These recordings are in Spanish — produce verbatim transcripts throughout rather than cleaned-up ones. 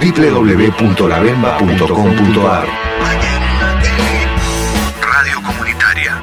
doble u doble u doble u punto la bemba punto com punto a r. Radio comunitaria.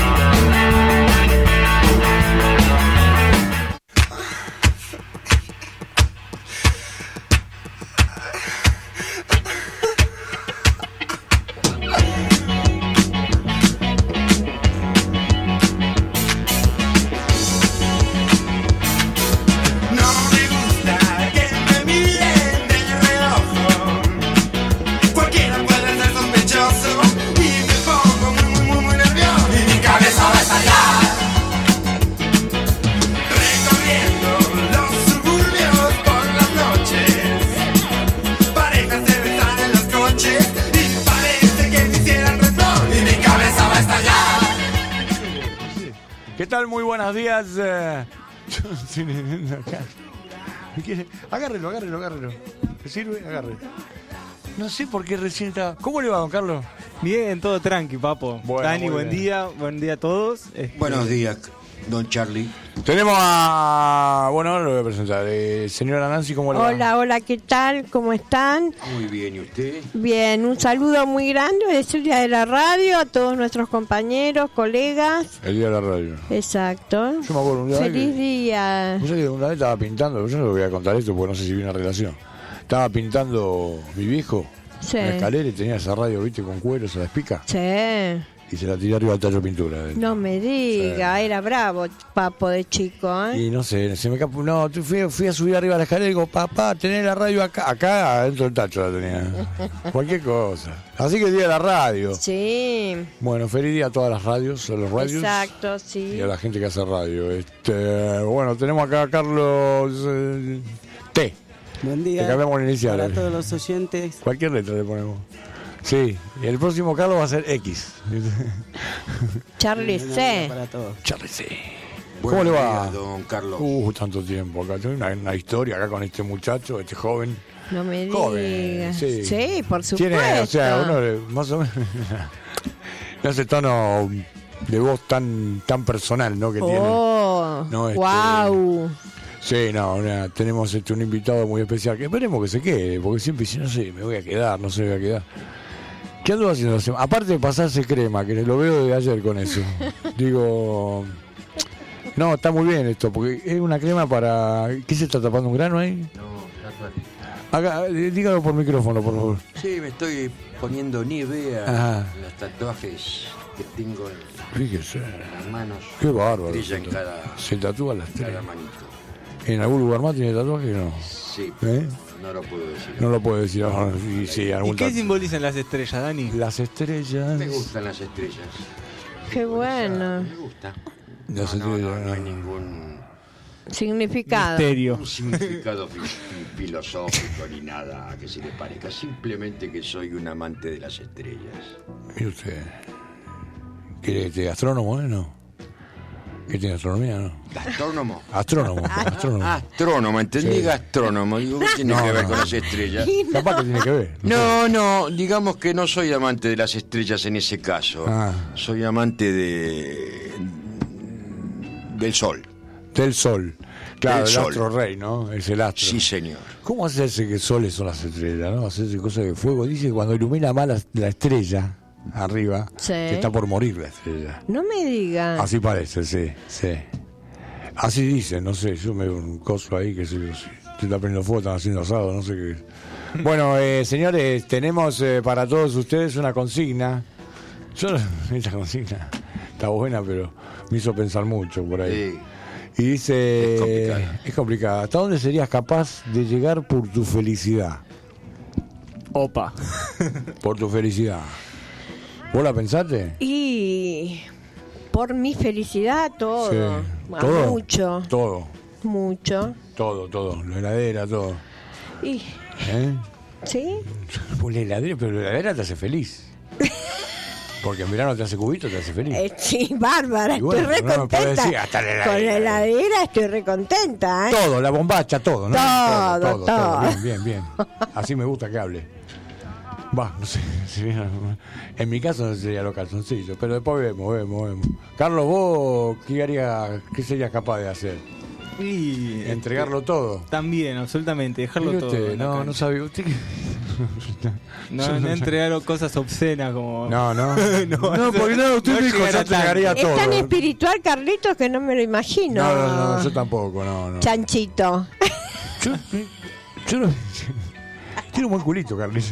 Muy buenos días. Eh... agárrelo, agárrelo, agárrelo. ¿Te sirve? Agárrelo. No sé por qué recién está. ¿Cómo le va, don Carlos? Bien, todo tranqui, papo. Bueno, Dani, buen bien. día. Buen día a todos. Este... Buenos días, don Charlie. Tenemos a... Bueno, ahora lo voy a presentar. Eh, señora Nancy, ¿cómo le va? Hola, hola, ¿qué tal? ¿Cómo están? Muy bien, ¿y usted? Bien, un saludo muy grande. Es el Día de la Radio a todos nuestros compañeros, colegas. El día de la radio. Exacto. Yo me acuerdo un día Feliz que... día. No sé que una vez estaba pintando, yo no le voy a contar esto porque no sé si viene una relación. Estaba pintando mi viejo Sí. en la escalera y tenía esa radio, viste, con cuero, se la espica. Sí. Y se la tiré arriba al tallo de pintura. No me diga, Sí. era bravo, papo de chico, ¿eh? Y no sé, se me escapó. No, fui, fui a subir arriba a la escalera y digo, papá, tenés la radio acá. Acá adentro del tacho la tenía. Cualquier cosa. Así que el día de la radio. Sí. Bueno, feliz día a todas las radios, a los radios. Exacto, sí. Y a la gente que hace radio. Este, bueno, tenemos acá a Carlos eh, T. Buen Le día. cambiamos la inicial. Para todos los oyentes. Cualquier letra le ponemos. Sí, y el próximo Carlos va a ser X. Charlie C. Para todos. Charlie C. Buenos ¿Cómo le va? días, don Carlos. Uh, tanto tiempo acá. Tengo una, una historia acá con este muchacho, este joven. No me diga. Joven, sí. Sí, por supuesto. Tiene, o sea, uno le- más o menos. No ese tono de voz tan tan personal, ¿no? Que tiene. Oh, No, este- wow. Sí, no, una- tenemos este, un invitado muy especial que esperemos que se quede, porque siempre dice, no sé, me voy a quedar, no sé, me voy a quedar. ¿Qué ando haciendo? Aparte de pasarse crema, que lo veo de ayer con eso. Digo, no, está muy bien esto, porque es una crema para... ¿Qué se está tapando un grano ahí? No, Acá, eh, dígalo por micrófono, por favor. sí, me estoy poniendo nieve Ajá. a los tatuajes que tengo en Fíjese, las manos. qué bárbaro. Estrella en Se, cada, se tatúa las tres. cada manito. ¿En algún lugar más tiene tatuaje? No. Sí, ¿Eh? no lo puedo decir. No lo puede decir. ahora. Sí, sí, algún ¿Y qué tatu- simbolizan las estrellas, Dani? Las estrellas. Me gustan las estrellas. Qué bueno. Me gusta. Las No, no, no, estrellas, no hay no. ningún Significado. Misterio. un significado fi- fi- filosófico ni nada que se le parezca. Simplemente que soy un amante de las estrellas. ¿Y usted? ¿Quiere este astrónomo, eh? No. ¿Qué tiene astronomía, no? ¿Gastrónomo? Astrónomo, astrónomo. Astrónomo, entendí Sí. gastrónomo. Digo, ¿qué tiene No, que ver no. con las estrellas? Capaz que tiene que ver. No, no, digamos que no soy amante de las estrellas en ese caso. Ah. Soy amante de del sol. Del sol. Claro, Del el sol. astro rey, ¿no? Es el astro. Sí, señor. ¿Cómo hacerse que soles son las estrellas, no? Hacerse cosas de fuego. Dice que cuando ilumina más la, la estrella arriba, Sí. que está por morir la estrella. No me diga. Así parece, sí, sí. Así dicen, no sé, yo me veo un coso ahí que se, se está prendiendo fuego, están haciendo asado, no sé qué. Bueno, eh, señores, tenemos eh, para todos ustedes una consigna. Yo, esta consigna está buena, pero me hizo pensar mucho por ahí. Sí. Y dice, Es complicada. es complicada. ¿Hasta dónde serías capaz de llegar por tu felicidad? Opa. Por tu felicidad. ¿Vos la pensaste? Y por mi felicidad, todo. Sí. Ah, ¿Todo? Mucho, Todo, mucho. todo, todo. La heladera, todo. Y, ¿Eh? ¿sí? Pues la heladera, pero la heladera te hace feliz. Porque en verano te hace cubito, te hace feliz. Eh, sí, bárbara, Y bueno, estoy re no me puede contenta. decir, hasta la Con la heladera. heladera estoy re contenta, ¿eh? Todo, la bombacha, todo, ¿no? Todo, todo. Bien, bien, bien. Así me gusta que hable. Va, no sé. si bien- En mi caso no sería los calzoncillos, pero después vemos, vemos, vemos. Carlos, vos, ¿qué haría, qué serías capaz de hacer? Y Entregarlo todo. También, absolutamente, dejarlo Mire todo. usted, en la no, cancha. no sabía usted que... No, no entregar cosas obscenas como. No, no. No, No, porque no, usted no dijo llegar yo a tanto. entregaría Es todo. tan espiritual, Carlitos, que no me lo imagino. No, no, no, yo tampoco, no, no. Chanchito. Yo, yo no... Tiene un buen culito, Carlitos.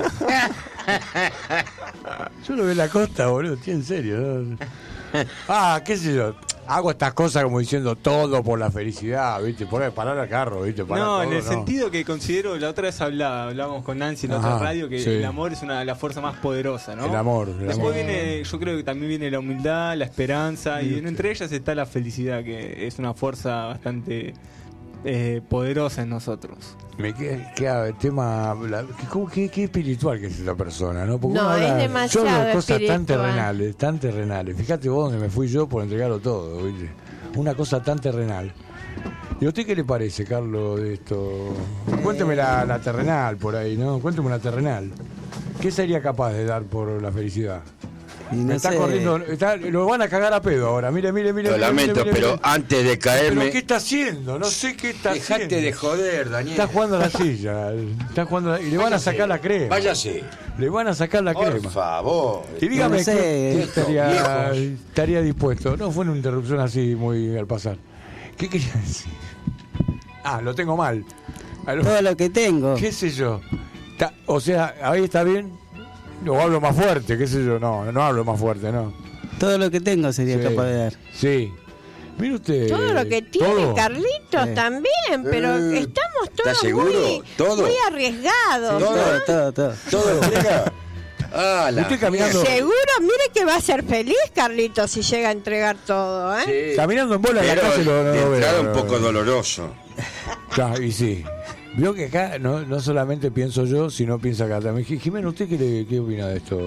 Yo lo veo en la costa, boludo, estoy en serio. ¿no? Ah, qué sé yo. Hago estas cosas como diciendo todo por la felicidad, ¿viste? Por parar al carro, ¿viste? Parar No, todo, en el no. sentido que considero, la otra vez hablaba, hablábamos con Nancy en la Ajá, otra radio, que sí. el amor es una la fuerza más poderosa, ¿no? El amor, el Después amor. viene, yo creo que también viene la humildad, la esperanza, y entre ellas está la felicidad, que es una fuerza bastante eh, poderosa en nosotros. Me queda, queda el tema. La, ¿cómo, qué, qué espiritual que es esa persona, ¿no? Porque No, uno habla- es yo demasiado hablo de cosas tan espiritual. terrenales, tan terrenales. Fíjate vos donde me fui yo por entregarlo todo, ¿viste? Una cosa tan terrenal. ¿Y a usted qué le parece, Carlos, de esto? Cuénteme la, la terrenal por ahí, ¿no? Cuénteme una terrenal. ¿Qué sería capaz de dar por la felicidad? Y Me no está sé, corriendo, está- lo van a cagar a pedo ahora. Mire, mire, mire. Lo mire, lamento, mire, mire, pero mire. antes de caerme... ¿Pero qué está haciendo? No sé qué está Dejate haciendo. de joder, Daniel. Está jugando a la silla. Está jugando a la- y le van a Váyase, sacar la crema. Váyase. Le van a sacar la Por crema. favor. Y dígame No sé, qué- qué esto, estaría, viejos. estaría dispuesto. No fue una interrupción así muy al pasar. ¿Qué quería decir? Ah, lo tengo mal. A lo- todo lo que tengo. ¿Qué sé yo? Ta- o sea, ahí está bien. O hablo más fuerte, qué sé yo. No, no hablo más fuerte, no. Todo lo que tengo sería Sí. capaz de dar. Sí. Mire usted. Todo lo que tiene todo. Carlitos Sí. también, pero Eh, estamos todos ¿estás seguro? muy, ¿Todo? muy arriesgados. Todo. Todo, todo, todo. ¿Todo lo entrega? Ah, la Usted caminando- mierda. Seguro, mire que va a ser feliz Carlitos si llega a entregar todo, ¿eh? Sí. Caminando en bola en la Pero calle lo, no de lo veo. entrada no un lo poco veo. doloroso. Ya, y sí. Vio que acá no, no solamente pienso yo, sino piensa acá también. Ji- Jimena, ¿usted qué, le- qué opina de esto?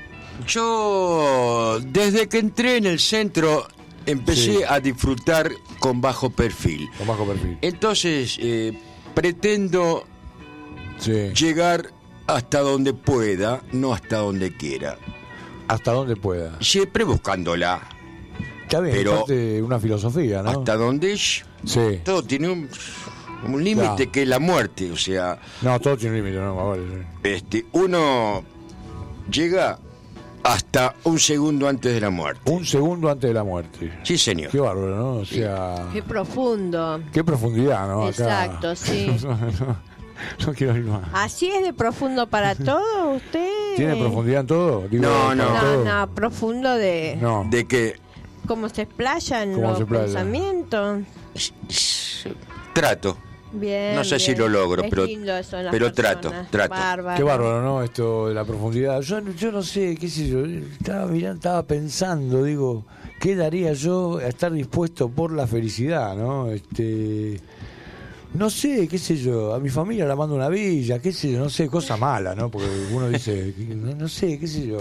Yo, desde que entré en el centro, empecé Sí. a disfrutar con bajo perfil. Con bajo perfil. Entonces, eh, pretendo Sí. llegar hasta donde pueda, no hasta donde quiera. Hasta donde pueda. Siempre buscándola. Está bien, Pero- es parte de una filosofía, ¿no? Hasta donde sh- Sí. todo tiene un, un límite Claro. que es la muerte. O sea, No, todo tiene un límite, ¿no? Más vale, sí. este, uno llega hasta un segundo antes de la muerte. Un segundo antes de la muerte. Sí, señor. Qué bárbaro, ¿no? O sea, Qué profundo. qué profundidad, ¿no? Acá. Exacto, sí. no, no, no quiero ir más. ¿Así es de profundo para todo usted? ¿Tiene profundidad en todo? Digo, No, para no. No, todo. no, profundo de No. De que cómo se explaya en ¿Cómo los se explaya? pensamientos. trato. Bien. No sé si bien. lo logro, Es pero- lindo eso en las pero personas. trato, trato. Bárbaro. Qué bárbaro, ¿no? Esto de la profundidad. Yo, yo no sé, qué sé yo. Estaba mirando, estaba pensando, digo, ¿qué daría yo a estar dispuesto por la felicidad, no? Este. No sé, qué sé yo. A mi familia la mando a una villa, qué sé yo, no sé, cosa mala, ¿no? Porque uno dice, no, no sé, qué sé yo.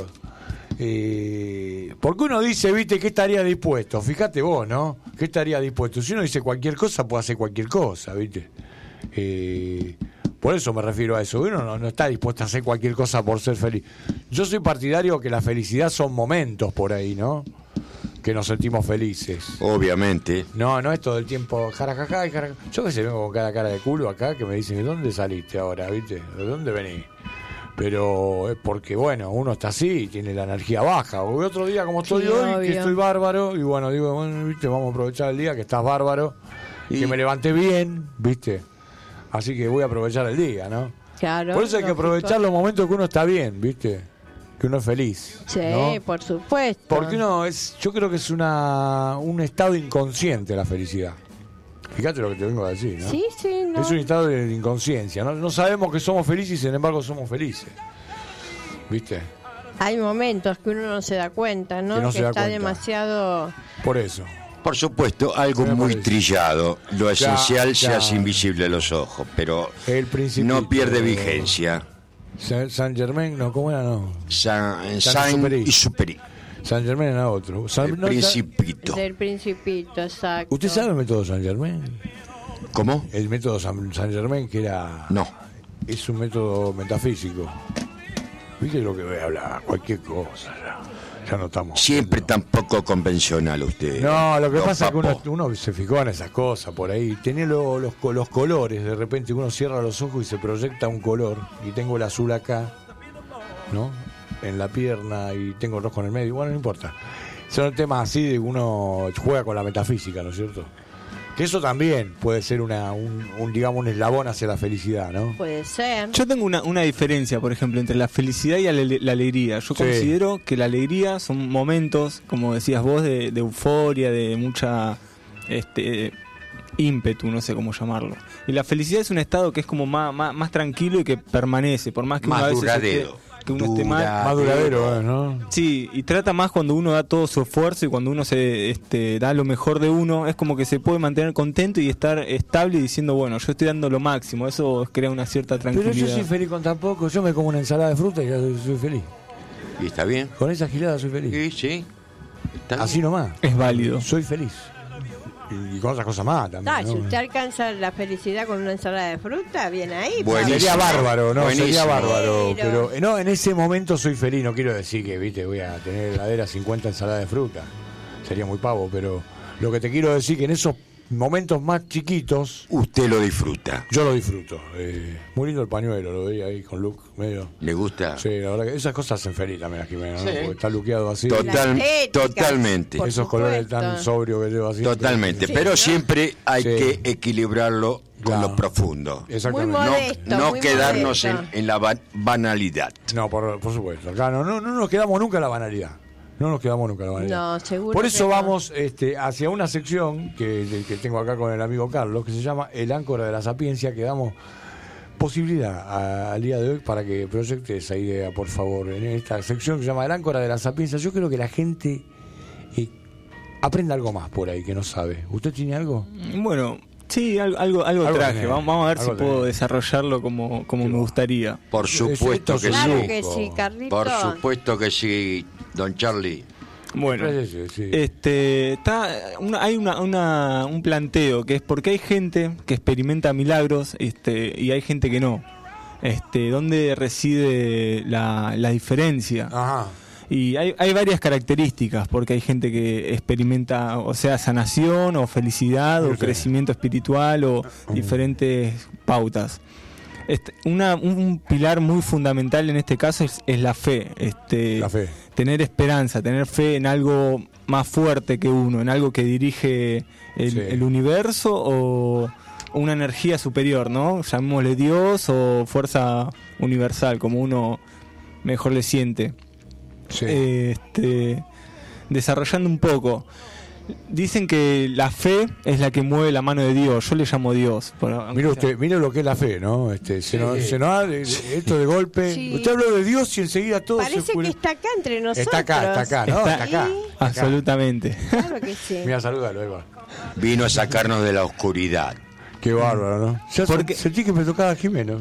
Eh, porque uno dice, viste, ¿qué estaría dispuesto? Fíjate vos, ¿no? ¿Qué estaría dispuesto? Si uno dice cualquier cosa, puede hacer cualquier cosa, ¿viste? Eh, por eso me refiero a eso. Uno no, no está dispuesto a hacer cualquier cosa por ser feliz. Yo soy partidario que la felicidad son momentos por ahí, ¿no? Que nos sentimos felices. Obviamente. No, no es todo el tiempo jarajaja y jarajaja. Yo que sé, vengo con cada cara de culo acá que me dicen, ¿de dónde saliste ahora, viste? ¿De dónde venís? Pero es porque, bueno, uno está así, tiene la energía baja. O otro día como estoy Sí, hoy, que obvio. estoy bárbaro, y bueno, digo, bueno, viste, vamos a aprovechar el día que estás bárbaro, Y- que me levanté bien, viste. Así que voy a aprovechar el día, ¿no? Claro. Por eso hay que lógico. aprovechar los momentos que uno está bien, viste. Que uno es feliz. Sí, ¿no? por supuesto. Porque no, es, yo creo que es una un estado inconsciente la felicidad. Fíjate lo que te vengo a decir, ¿no? Sí, sí, no. Es un estado de inconsciencia. ¿no? No sabemos que somos felices y sin embargo somos felices. ¿Viste? Hay momentos que uno no se da cuenta, ¿no? Que no se da está cuenta. demasiado... Por eso. Por supuesto, algo Me muy parece. trillado. Lo Ya, esencial ya. se hace invisible a los ojos, pero El principito. no pierde vigencia. San, San Germain, no, ¿cómo era? No. San, San Saint Superi. y Superi. San Germain era otro. San- El no, Principito. Del principito, exacto. ¿Usted sabe el método San Germain? ¿Cómo? El método San, San Germain, que era. No. Es un método metafísico. ¿Viste lo que voy a hablar? Cualquier cosa. Ya, Ya no estamos. Siempre tan poco convencional usted. No, lo que don pasa es que Papo. uno, uno se fijó en esas cosas por ahí. Tiene lo- los, co- los colores, de repente uno cierra los ojos y se proyecta un color. Y tengo el azul acá, ¿no? En la pierna y tengo el rojo en el medio. Bueno, no importa. Son temas así de que uno juega con la metafísica, ¿no es cierto? Que eso también puede ser una, un, un, digamos, un eslabón hacia la felicidad, ¿no? Puede ser. Yo tengo una, una diferencia, por ejemplo, entre la felicidad y la, la alegría. Yo Sí. considero que la alegría son momentos, como decías vos, de, de euforia, de mucha este ímpetu, no sé cómo llamarlo. Y la felicidad es un estado que es como más, más, más tranquilo y que permanece, por más que Más uno a veces duradero. esté- que uno esté mal. Más duradero, ¿eh? ¿no? Sí, y trata más cuando uno da todo su esfuerzo y cuando uno se este, da lo mejor de uno, es como que se puede mantener contento y estar estable y diciendo, bueno, yo estoy dando lo máximo, eso crea una cierta Pero tranquilidad. yo soy feliz con tan poco. Yo me como una ensalada de fruta y ya soy, soy feliz. ¿Y está bien? Con esa gilada soy feliz. Sí, sí. Está Así bien. nomás. Es válido. Soy feliz. Y, y con otras cosas más también. Ah, si ¿no? usted alcanza la felicidad con una ensalada de fruta, bien ahí. Buenísimo. Sería bárbaro, ¿no? Buenísimo. Sería bárbaro. Pero- Pero eh, no, en ese momento soy feliz. No quiero decir que, viste, voy a tener heladera cincuenta ensaladas de fruta. Sería muy pavo, pero lo que te quiero decir que en esos momentos más chiquitos Usted lo disfruta. yo lo disfruto. Eh, muy lindo el pañuelo, lo veía ahí con look medio. ¿Le gusta? Sí, la verdad que esas cosas hacen feliz también a Jimena, ¿no? Sí. Porque está luqueado así. Total- La estética, totalmente. por Esos colores supuesto. tan sobrios que llevo así. Totalmente. Sí, Pero ¿no? siempre hay Sí. que equilibrarlo con Claro. lo profundo. Exactamente. Muy No, modesto, no muy quedarnos en, modesto. en la ba- banalidad. No, por, por supuesto. Claro, no, no nos quedamos nunca en la banalidad. No nos quedamos nunca en la banalidad. No, seguro Por que eso no. vamos este, hacia una sección que, que tengo acá con el amigo Carlos, que se llama El Áncora de la Sapiencia, que damos posibilidad a- al día de hoy para que proyecte esa idea, por favor. En esta sección que se llama El Áncora de la Sapiencia, yo creo que la gente eh, aprenda algo más por ahí que no sabe. ¿Usted tiene algo? Bueno, sí, algo, algo, algo Algo traje. tenés, Vamos, vamos a ver algo si puedo tenés. desarrollarlo como, como me gustaría. Por supuesto Esto que es Claro sí. que sí, Carlito. Por supuesto que sí, don Charlie. Bueno, Sí, sí, sí. este, está, una- hay una, una- un planteo que es porque hay gente que experimenta milagros este, y hay gente que no. Este, ¿dónde reside la, la diferencia? Ajá. Y hay, hay varias características, porque hay gente que experimenta, o sea, sanación o felicidad o Sí. crecimiento espiritual o diferentes pautas. Este, una, un pilar muy fundamental en este caso es, es la fe. Este, La fe. Tener esperanza, tener fe en algo más fuerte que uno, en algo que dirige el, Sí. el universo o una energía superior, ¿no? Llamémosle Dios o fuerza universal, como uno mejor le siente. Sí. Eh, este, desarrollando un poco. Dicen que la fe es la que mueve la mano de Dios. Yo le llamo Dios. Por- Mire usted, mire lo que es la fe, ¿no? Este, se, nos, se nos da de- de- esto de golpe. Sí. Usted habló de Dios y enseguida todo Parece se que está acá entre nosotros. Está acá, está acá, ¿no? Está- Está acá. Sí. Está acá. Absolutamente. Claro que sí. Mira, salúdalo, Eva. Vino a sacarnos de la oscuridad. Qué bárbaro, ¿no? Ya Porque- sentí que me tocaba Jimeno.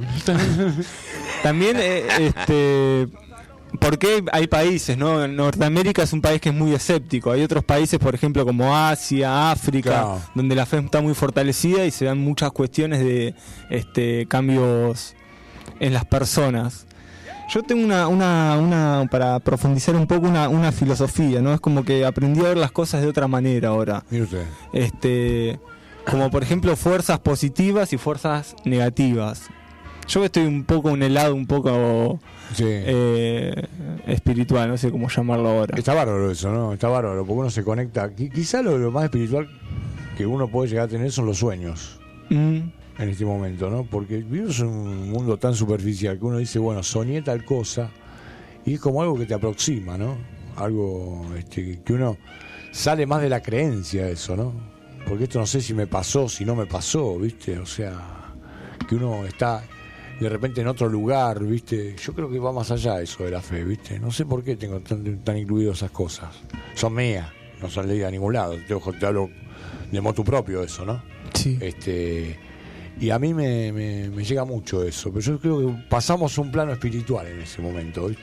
También, eh, este, porque hay países, ¿no? Norteamérica es un país que es muy escéptico. Hay otros países, por ejemplo, como Asia, África, Claro. donde la fe está muy fortalecida y se dan muchas cuestiones de este, cambios en las personas. Yo tengo una, una, una, para profundizar un poco, una, una filosofía, ¿no? Es como que aprendí a ver las cosas de otra manera ahora. Mire usted. Este, como por ejemplo fuerzas positivas y fuerzas negativas. Yo estoy un poco en el lado un poco Sí. eh, espiritual, no sé cómo llamarlo ahora. Está bárbaro eso, ¿no? Está bárbaro, porque uno se conecta. Qui- Quizá lo, lo más espiritual que uno puede llegar a tener son los sueños Mm, en este momento, ¿no? Porque vivimos en un mundo tan superficial que uno dice, bueno, soñé tal cosa y es como algo que te aproxima, ¿no? Algo este, que uno sale más de la creencia de eso, ¿no? Porque esto no sé si me pasó, si no me pasó, ¿viste? O sea, que uno está de repente en otro lugar, ¿viste? Yo creo que va más allá eso de la fe, ¿viste? No sé por qué tengo tan, tan incluido esas cosas. Son mías, no son leídas a ningún lado. Te, te hablo de motu propio eso, ¿no? sí. Este, y a mí me, me, me llega mucho eso, pero yo creo que pasamos a un plano espiritual en ese momento, ¿viste?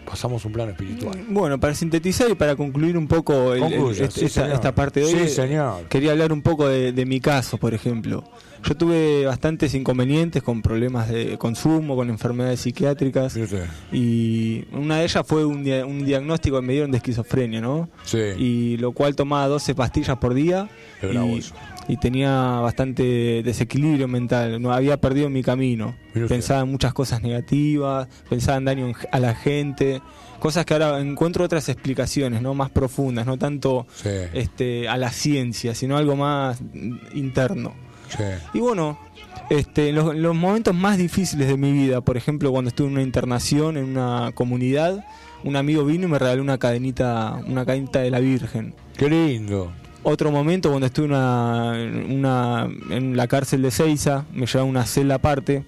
pasamos un plano espiritual. Bueno, para sintetizar y para concluir un poco el, el, Concluya, este- sí, esta, señor. esta parte de hoy, Sí, señor. quería hablar un poco de, de mi caso, por ejemplo. Yo tuve bastantes inconvenientes con problemas de consumo, con enfermedades psiquiátricas, Mire usted. y una de ellas fue un, dia- un diagnóstico que me dieron de esquizofrenia, ¿no? Sí. Y lo cual tomaba doce pastillas por día. Qué bravo y, eso. y tenía bastante desequilibrio mental, no había perdido mi camino. Mire usted. Pensaba en muchas cosas negativas, pensaba en daño en- a la gente, cosas que ahora encuentro otras explicaciones, ¿no? Más profundas, no tanto Sí. este a la ciencia, sino algo más mm, interno. Sí. Y bueno, este, en los, en los momentos más difíciles de mi vida, por ejemplo, cuando estuve en una internación, en una comunidad, un amigo vino y me regaló una cadenita, una cadenita de la Virgen. Qué lindo. Otro momento, cuando estuve una, una, en la cárcel de Seiza, me llevaron a una celda aparte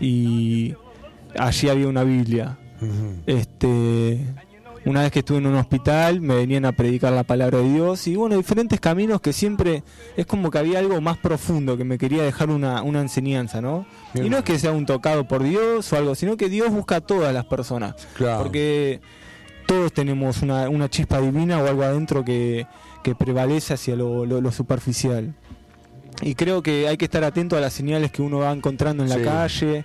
y allí había una Biblia. Ujú. Este, una vez que estuve en un hospital, me venían a predicar la palabra de Dios y bueno, diferentes caminos que siempre es como que había algo más profundo que me quería dejar una, una enseñanza, ¿no? Bien. Y no es que sea un tocado por Dios o algo, sino que Dios busca a todas las personas. Claro. Porque todos tenemos una, una chispa divina o algo adentro que, que prevalece hacia lo, lo, lo superficial. Y creo que hay que estar atento a las señales que uno va encontrando en la Sí. calle,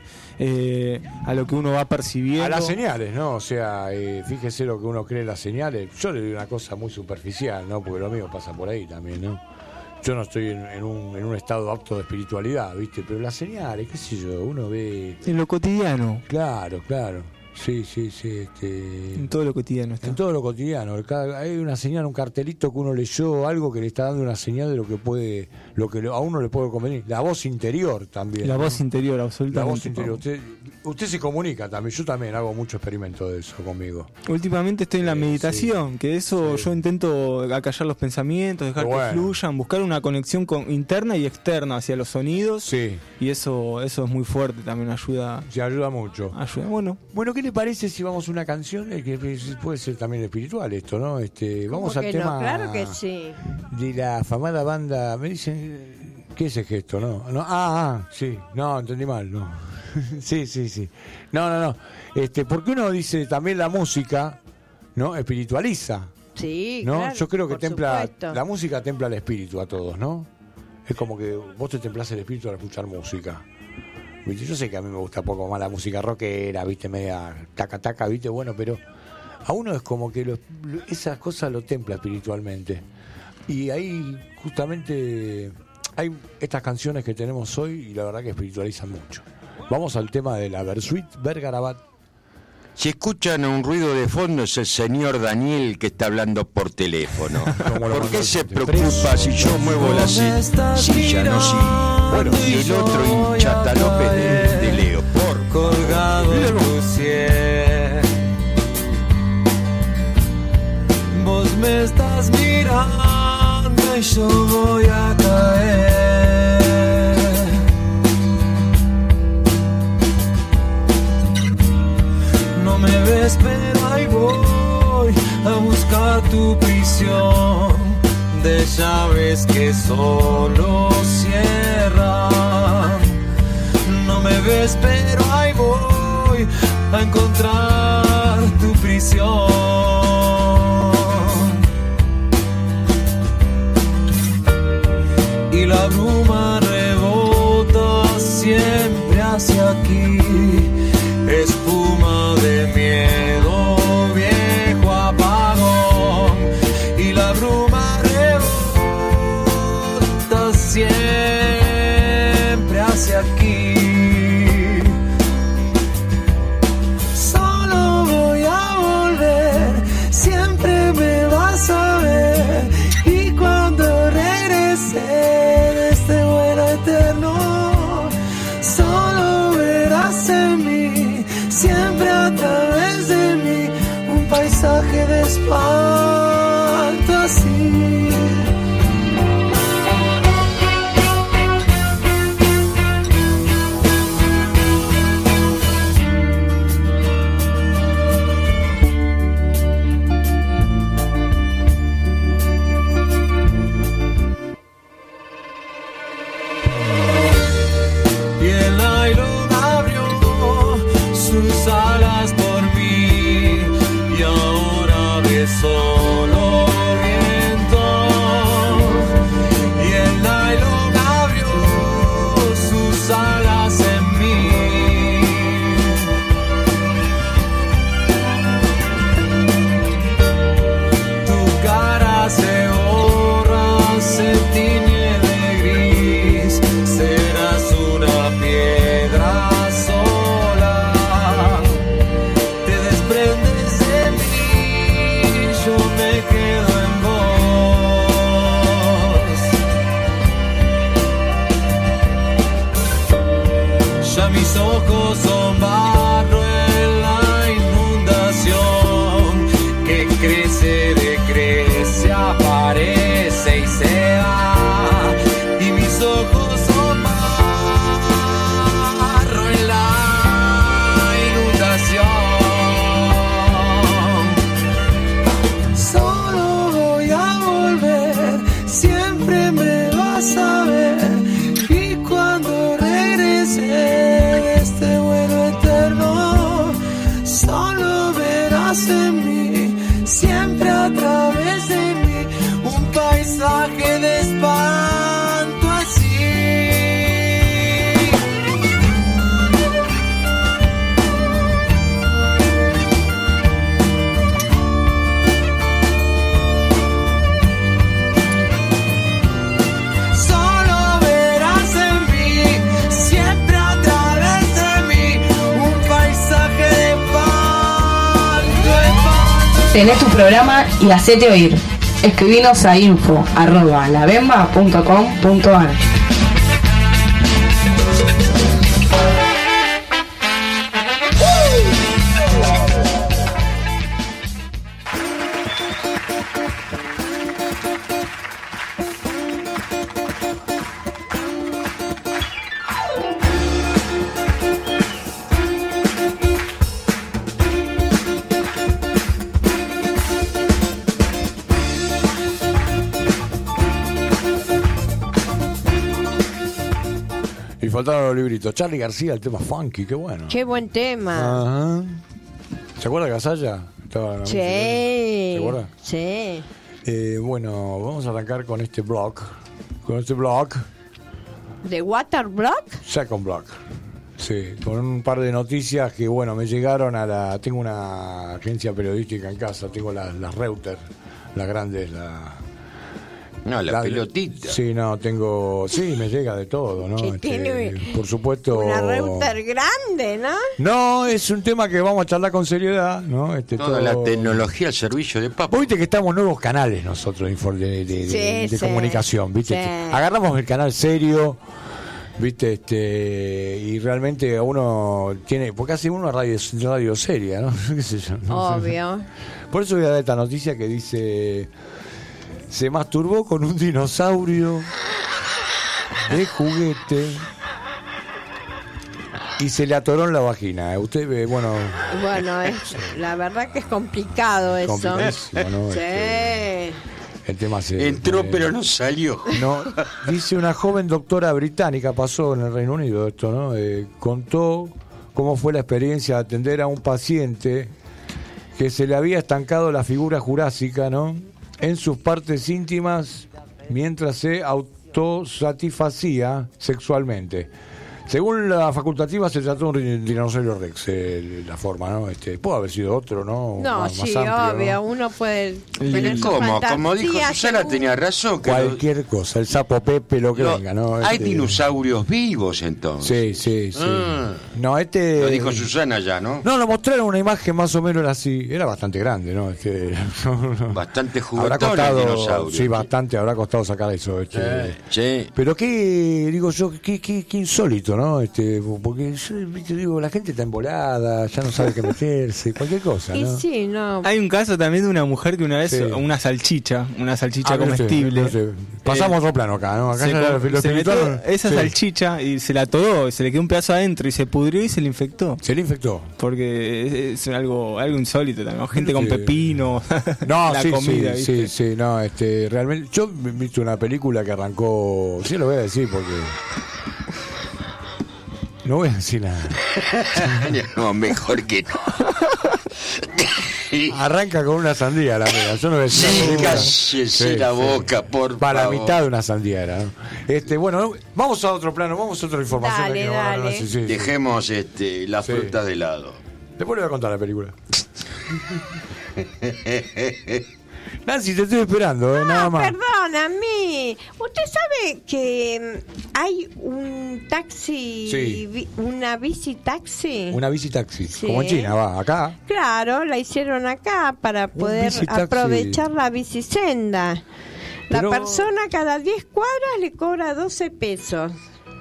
eh, a lo que uno va percibiendo. A las señales, ¿no? O sea, eh, fíjese lo que uno cree en las señales. Yo le doy una cosa muy superficial, ¿no? Porque lo mío pasa por ahí también, ¿no? Yo no estoy en, en un, en un estado apto de espiritualidad, ¿viste? Pero las señales, qué sé yo, uno ve... En lo cotidiano, Claro, claro. Sí, sí, sí. Este... en todo lo cotidiano está. En todo lo cotidiano, cada- hay una señal, un cartelito que uno leyó, algo que le está dando una señal de lo que puede, lo que a uno le puede convenir. La voz interior también. La ¿no? voz interior, La absolutamente. voz interior. Usted, usted se comunica también, yo también hago mucho experimento de eso conmigo. Últimamente estoy en la Sí, meditación, que eso Sí. yo intento acallar los pensamientos, dejar Qué que bueno. fluyan, buscar una conexión con, interna y externa hacia los sonidos. Sí, Y eso eso es muy fuerte, también ayuda. se ayuda mucho. ayuda. Bueno, Bueno, ¿qué le parece si vamos a una canción? Eh, que puede ser también espiritual esto, ¿no? Este, vamos al ¿Cómo que no? tema Claro que sí. de la afamada banda. Me dicen, ¿qué es el gesto? No, no, ah, ah, sí, no, entendí mal, no. Sí, sí, sí. No, no, no. Este, porque uno dice también la música, ¿no? Espiritualiza, Sí, ¿no? claro, Yo creo que por templa, supuesto. la música templa el espíritu a todos, ¿no? Es como que vos te templás el espíritu al escuchar música. ¿Viste? Yo sé que a mí me gusta poco más la música rockera, ¿viste? Media taca taca, ¿viste? Bueno, pero a uno es como que lo- lo- esas cosas lo templa espiritualmente. Y ahí justamente hay estas canciones que tenemos hoy y la verdad que espiritualizan mucho. Vamos al tema de la Versuit Vergarabat. Si escuchan un ruido de fondo es el señor Daniel que está hablando por teléfono. Como lo ¿Por qué mandó se el preocupa si yo muevo la si- silla, no si? Bueno, y el otro hinchata López de, de Leo. Por colgado en tu cielo. Vos me estás mirando y yo voy a caer. No me ves, pero ahí voy a buscar tu prisión de llaves que solo cierran. No me ves, pero ahí voy a encontrar tu prisión. Y la bruma rebota siempre hacia aquí, espuma de miedo, viejo apagón. Y la bruma rebota siempre hacia aquí. Solo voy a volver, siempre me vas a ver. Y cuando regrese de este vuelo eterno, solo verás en mí, siempre a través de mí, un paisaje de espanto así. Y el nylon abrió sus alas por mí, y ojos son barro en la inundación, que crece, decrece, aparece y se va, y mis ojos son barro en la inundación. Solo voy a volver, siempre me vas a ver, y cuando regrese de este vuelo eterno, solo verás en mí, siempre a través de mí, un paisaje de espanto así. Solo verás en mí, siempre a través de mí, un paisaje de espanto, espanto. Tenés tu programa y hacete oír. Escribinos a info arroba labemba punto com punto ar. Y faltaron los libritos. Charly García, el tema funky, qué bueno. Qué buen tema. Ajá. ¿Se acuerda de Gasalla? Estaba en la Sí. música. ¿Se acuerda? Sí. Eh, bueno, vamos a arrancar con este blog. Con este blog. ¿De Waterblock? Second Block. Sí, con un par de noticias que, bueno, me llegaron a la... Tengo una agencia periodística en casa, tengo las las Reuters, las grandes, la... No, la, la- pelotita. Sí, no, tengo... Sí, me llega de todo, ¿no? Que Este, tiene por supuesto... Una Reuter grande, ¿no? No, es un tema que vamos a charlar con seriedad, ¿no? Este, Toda todo- la tecnología al servicio de Papo. Vos viste que estamos nuevos canales nosotros de, infor- de, de- Sí, de- de sí, comunicación, ¿viste? sí. Agarramos el canal serio, ¿viste? Este, y realmente uno tiene, porque hace uno radio, radio seria, ¿no? ¿Qué sé yo? No sé. Obvio. Por eso voy a dar esta noticia que dice: se masturbó con un dinosaurio de juguete y se le atoró en la vagina. Usted ve, bueno, Bueno, es, la verdad que es complicado eso. complicadísimo, ¿no? Sí. Este, el tema se Entró eh, pero no salió. no, dice una joven doctora británica, pasó en el Reino Unido esto, ¿no? Eh, contó cómo fue la experiencia de atender a un paciente que se le había estancado la figura jurásica, ¿no? En sus partes íntimas mientras se autosatisfacía sexualmente. Según la facultativa, se trató de un dinosaurio rex, eh, la forma, ¿no? Este, puede haber sido otro, ¿no? No, Más- más sí, amplio, obvio, ¿no? uno puede... ¿Y tener su ¿Cómo? Como dijo fantasía, Susana, según- tenía razón. Que Cualquier cosa, el sapo Pepe, lo que lo- venga, ¿no? hay Este- dinosaurios vivos entonces. Sí, sí, sí. Ah. No, este... Lo dijo Susana ya, ¿no? No, lo mostraron una imagen más o menos era así. Era bastante grande, ¿no? Este, no, no. Bastante Habrá juguetón el costado, dinosaurio. sí, bastante, habrá costado sacar eso. Este. Sí. Pero qué, digo yo, qué, qué, qué insólito, ¿no? Este, porque yo viste, digo, la gente está embolada, ya no sabe qué meterse, cualquier cosa, Y ¿no? sí, no. Hay un caso también de una mujer que una vez, Sí. una salchicha, una salchicha Ah, no sé, comestible. no sé. Pasamos eh, a otro plano acá, ¿no? Acá se, ya com- lo se metió espiritual- esa sí. salchicha y se la atoró, y se le quedó un pedazo adentro y se pudrió y se le infectó. Se le infectó. Porque es, es algo algo insólito también, gente con Sí. pepino, No, la sí, comida, sí, ¿viste? sí, sí, no, este, realmente, yo he visto una película que arrancó, sí lo voy a decir porque, no voy a decir nada, No, mejor que no. arranca con una sandía la mía, yo no voy a decir Sí, la película. cállese Sí, la sí. boca, por Para la favor. mitad de una sandía era, ¿no? Este, bueno, vamos a otro plano, vamos a otra información. Dale, que no- no- no- dale. sí, sí, sí. Dejemos este, las Sí. frutas de lado. Después le voy a contar la película. Nancy, te estoy esperando, ¿eh? Nada Ah, más. perdón, a mí. ¿Usted sabe que mm, hay un taxi, Sí. vi- una bici taxi? Una bici taxi, Sí. como en China, va, acá. Claro, la hicieron acá para poder bicitaxi. aprovechar la bicisenda. La Pero- persona cada diez cuadras le cobra doce pesos.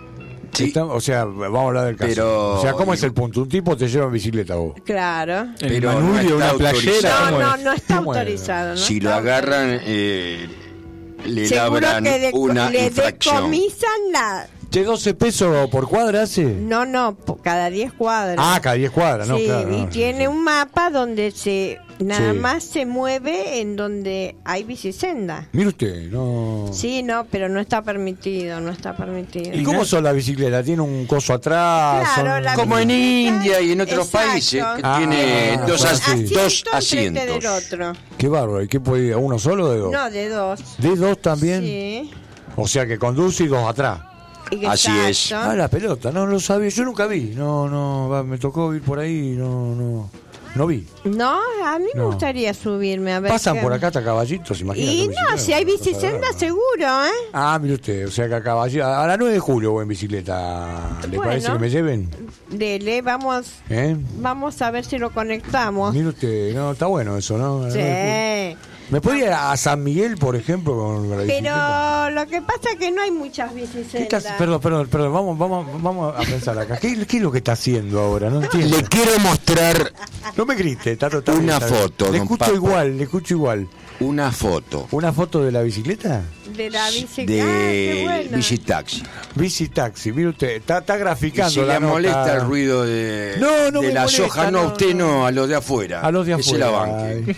Sí. Está- o sea, vamos a hablar del caso. Pero- O sea, ¿cómo es el punto? Un tipo te lleva en bicicleta vos. Claro. El Pero no manubrio, está una playera. autorizado. No, ¿cómo no, es? no está ¿Cómo es? autorizado. ¿no? Si está lo agarran, autorizado. eh, le Seguro labran que de- una le infracción. decomisan la... ¿De doce pesos por cuadra hace? No, no, po- cada diez cuadras. Ah, cada diez cuadras, ¿no? Sí, Claro. y no, tiene sí. un mapa donde se nada Sí. más se mueve en donde hay bicisenda. Mire usted, no... Sí, no, pero no está permitido, no está permitido. ¿Y cómo son las bicicletas? ¿Tiene un coso atrás? Claro, son- la Como en bicicleta, India y en otros exacto. países, que Ah, tiene ah, dos, ah, as- sí. dos Asiento enfrente asientos. del otro. Qué bárbaro. ¿Y qué puede ir? ¿Uno solo o de dos? No, de dos. ¿De dos también? Sí. O sea que conduce y dos atrás. Y Así exacto. es. Ah, la pelota, no lo sabía. Yo nunca vi. No, no, va, me tocó ir por ahí. No, no. No vi. No, a mí me No. gustaría subirme a ver. Pasan qué- por acá hasta caballitos, imagínate. Y bicicleta, no, si hay una cosa bicisenda bárbara. seguro, ¿eh? Ah, mire usted, o sea que a caballito, a la nueve de julio voy en bicicleta. ¿Le Bueno. parece que me lleven? Dele, vamos, ¿Eh? vamos a ver si lo conectamos. Mire usted, no, está bueno eso, ¿no? A la Sí. nueve de julio. ¿Me podía ir a San Miguel, por ejemplo, con la bicicleta? Pero lo que pasa es que no hay muchas ¿Qué bicisendas. estás- perdón, perdón, perdón, vamos, vamos, vamos a pensar acá. ¿Qué, qué es lo que está haciendo ahora? No entiendo. Le quiero mostrar No me grite, está total. Una foto, Le don escucho Papo. igual, le escucho igual. una foto ¿Una foto de la bicicleta? De la bicicleta. Ah, qué de bueno. Visitaxi. Bici taxi, mire usted, está, está Y graficando si la le nota. molesta el ruido de, No, no de me la molesta, soja, no, no, usted no. no, a los de afuera. A los de Que se afuera. la banque.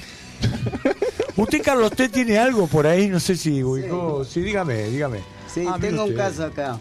Usted, Carlos, usted tiene algo por ahí, no sé si ubicó. Sí, dígame, dígame. Sí, Ah, mire tengo un usted. caso acá.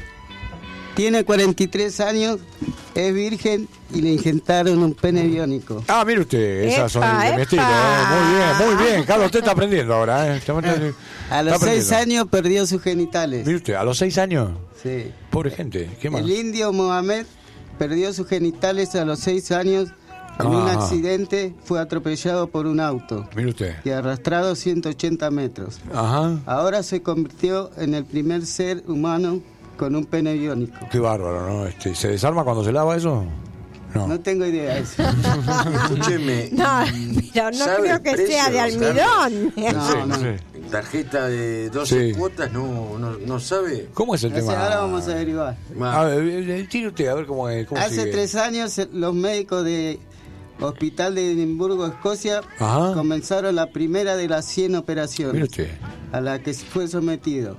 Tiene cuarenta y tres años, es virgen y le inyectaron un pene biónico. Ah, mire usted, esas son Epa, de mi epa. estilo. ¿eh? Muy bien, muy bien. Carlos, usted está aprendiendo ahora. ¿eh? Está, está A los seis aprendiendo. años perdió sus genitales. Mire usted, a los seis años. Sí. Pobre gente, ¿qué más? El indio Mohamed perdió sus genitales a los seis años en un Ah. accidente, fue atropellado por un auto Mire usted. y arrastrado ciento ochenta metros. Ajá. Ahora se convirtió en el primer ser humano con un pene biónico. Qué bárbaro, ¿no? Este, ¿Se desarma cuando se lava eso? No. No tengo idea de eso. Escúcheme. No, pero no ¿sabe creo el que precio, sea de almidón. No sé, No, no no. sé. Tarjeta de doce Sí. cuotas, no, no, no sabe. ¿Cómo es el No sé, tema? ahora vamos a averiguar. A ver, eh, tire usted, a ver cómo es. Cómo Hace sigue. tres años eh, los médicos de Hospital de Edimburgo, Escocia, Ajá. comenzaron la primera de las cien Mire operaciones usted. a la que fue sometido.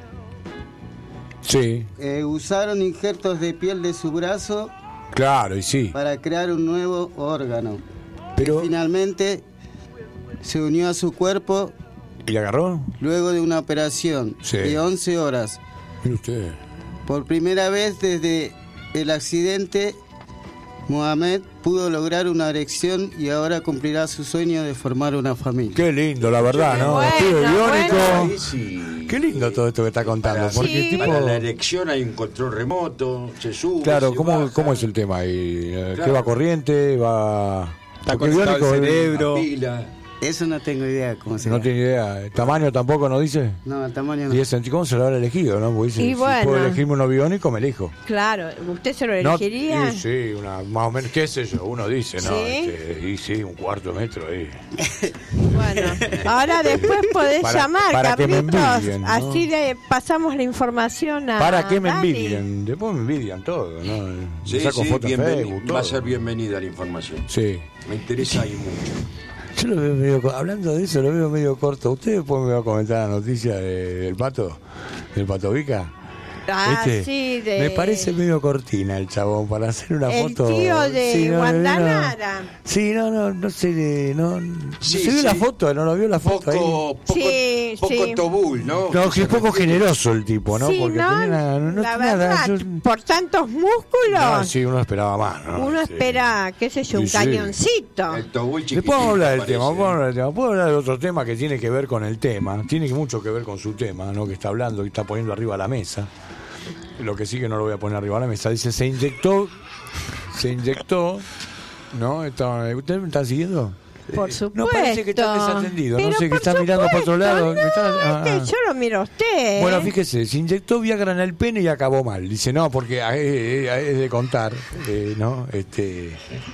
Sí, Eh, usaron injertos de piel de su brazo claro, y sí. para crear un nuevo órgano. Pero, Finalmente se unió a su cuerpo ¿y le agarró? luego de una operación Sí. de once horas. Mire usted. Por primera vez desde el accidente, Mohamed pudo lograr una erección y ahora cumplirá su sueño de formar una familia. Qué lindo, la verdad, ¿no? Bueno, Pibe biónico. bueno. Ahí sí. Qué lindo todo esto que está contando. Para, Porque Sí. tipo. para la erección hay un control remoto, se sube. Claro, se ¿cómo, baja, ¿cómo es el tema ahí? Eh, ¿Qué Claro. va corriente? ¿Va.? Está Porque conectado el biónico, cerebro. la pila. Eso no tengo idea cómo se No llama. tiene idea. ¿El tamaño tampoco no dice? No, el tamaño no. Y ese ¿cómo se lo habrá elegido, no? Porque dice, Y si bueno. puedo elegirme uno biónico, me elijo. Claro, ¿usted se lo No, elegiría? y sí, una, más o menos, qué sé yo, uno dice, ¿no? ¿Sí? Este, y sí, un cuarto metro ahí. Bueno, ahora después podés Para- llamar, para que me Carlitos. envidien, ¿no? Así le pasamos la información a ¿Para qué me Dani. envidian? Después me envidian todo, ¿no? Me Sí, saco sí, fotos en bienveni- Facebook, va a todo. ser bienvenida la información. Sí. Me interesa ahí mucho. Yo lo veo medio, co- hablando de eso, lo veo medio corto. ¿Usted después me va a comentar la noticia de- del pato? ¿Del pato Vica? Ah, ¿Viste? sí, de... Me parece medio cortina el chabón para hacer una El foto. tío de Sí, no, Guandanara. no. Sí, no, no, no sé, no. Sí, ¿Se vio sí. la foto? ¿No lo vio la foto ahí? Poco, poco, Sí, poco sí. tobul, ¿no? No, que es poco generoso el tipo, ¿no? Sí, Porque no, tenía una- no la tenía nada, verdad, yo- por tantos músculos, No, sí, uno esperaba más, ¿no? uno Sí. espera, qué sé yo, un Sí, sí. cañoncito. El tobul chiquitito. Después vamos a hablar del parece. tema, vamos a hablar del tema. Puedo hablar de otro tema que tiene que ver con el tema, tiene mucho que ver con su tema, ¿no? Que está hablando, que está poniendo arriba de la mesa. Lo que sí que no lo voy a poner arriba de la mesa. Dice, se inyectó, se inyectó, ¿no? Está- ¿Ustedes me están siguiendo? Por supuesto. No, parece que está desatendido, no Pero sé, que por está mirando para otro supuesto, lado, que está- no, ah, es ah. que yo lo miro a usted. Bueno, fíjese, se inyectó Viagra en el pene y acabó mal. Dice, no, porque eh, eh, es de contar, eh, ¿no? Este,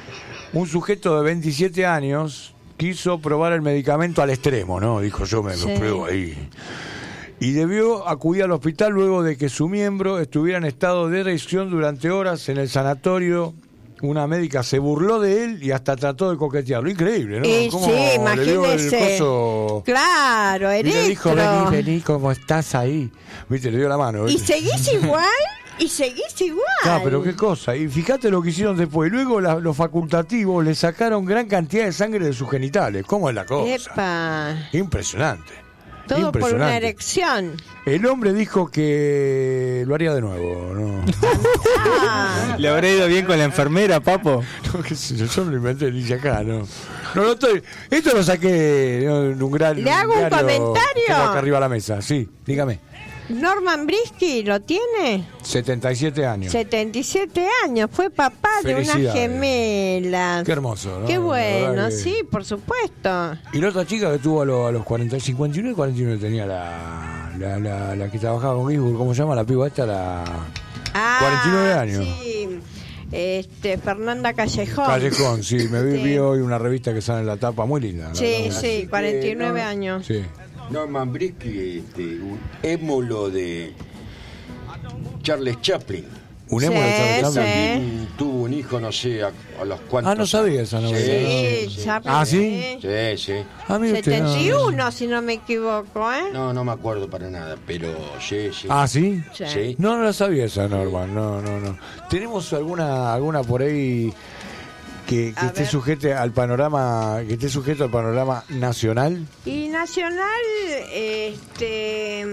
un sujeto de veintisiete años quiso probar el medicamento al extremo, ¿no? Dijo, yo me Sí. lo pruebo ahí. y debió acudir al hospital luego de que su miembro estuviera en estado de erección durante horas en el sanatorio. Una médica se burló de él y hasta trató de coquetearlo. Increíble, ¿no? Y ¿Cómo sí, le dio el imagínese. coso? Claro, Y electro. le dijo, vení, vení, ¿cómo estás ahí? Viste, le dio la mano. Y ¿viste? seguís igual, y seguís igual. Ah, pero qué cosa. Y fíjate lo que hicieron después. Luego la- los facultativos le sacaron gran cantidad de sangre de sus genitales. ¿Cómo es la cosa? Epa, Impresionante. todo por una Impresionante. erección. El hombre dijo que lo haría de nuevo. No, Ah, ¿Le habrá ido bien con la enfermera, papo? no qué sé yo, yo no lo inventé, ni acá, no. No, no estoy. Esto lo saqué ¿no? en un gran. ¿Le hago un diario comentario? que tengo acá arriba de la mesa, sí, dígame. Norman Brisky lo tiene, setenta y siete años. setenta y siete años, fue papá de unas Felicidades. gemelas. Qué hermoso, ¿no? Qué La bueno, verdad que- sí, por supuesto. Y la otra chica que tuvo a, los, a los cuarenta, cincuenta y nueve, cuarenta y nueve tenía la, la, la, la que trabajaba con Ginsburg, ¿cómo se llama la piba esta? La Ah, cuarenta y nueve años. Sí, este, Fernanda Callejón. Callejón, sí, me vi, Sí. vi hoy una revista que sale en la tapa, muy linda. la Sí, verdad. sí, cuarenta y nueve años. Sí. Norman Brisky, este, un émulo de Charles Chaplin. Un Sí, émulo de Charles sí. Chaplin. Mm, Tuvo un hijo, no sé, a, a los cuantos. Ah, no sabía esa novela. Sí, Sí, sí. Chaplin, Ah, ¿sí? Sí, sí. Ah, mire usted, setenta y no. uno, si no me equivoco, ¿eh? No, no me acuerdo para nada, pero sí, sí. Ah, ¿sí? Sí. Sí. No, no la sabía esa, Norman. No, no, no. ¿Tenemos alguna alguna por ahí que, que A esté ver. sujete al panorama, que esté sujeto al panorama nacional? Y Nacional, este...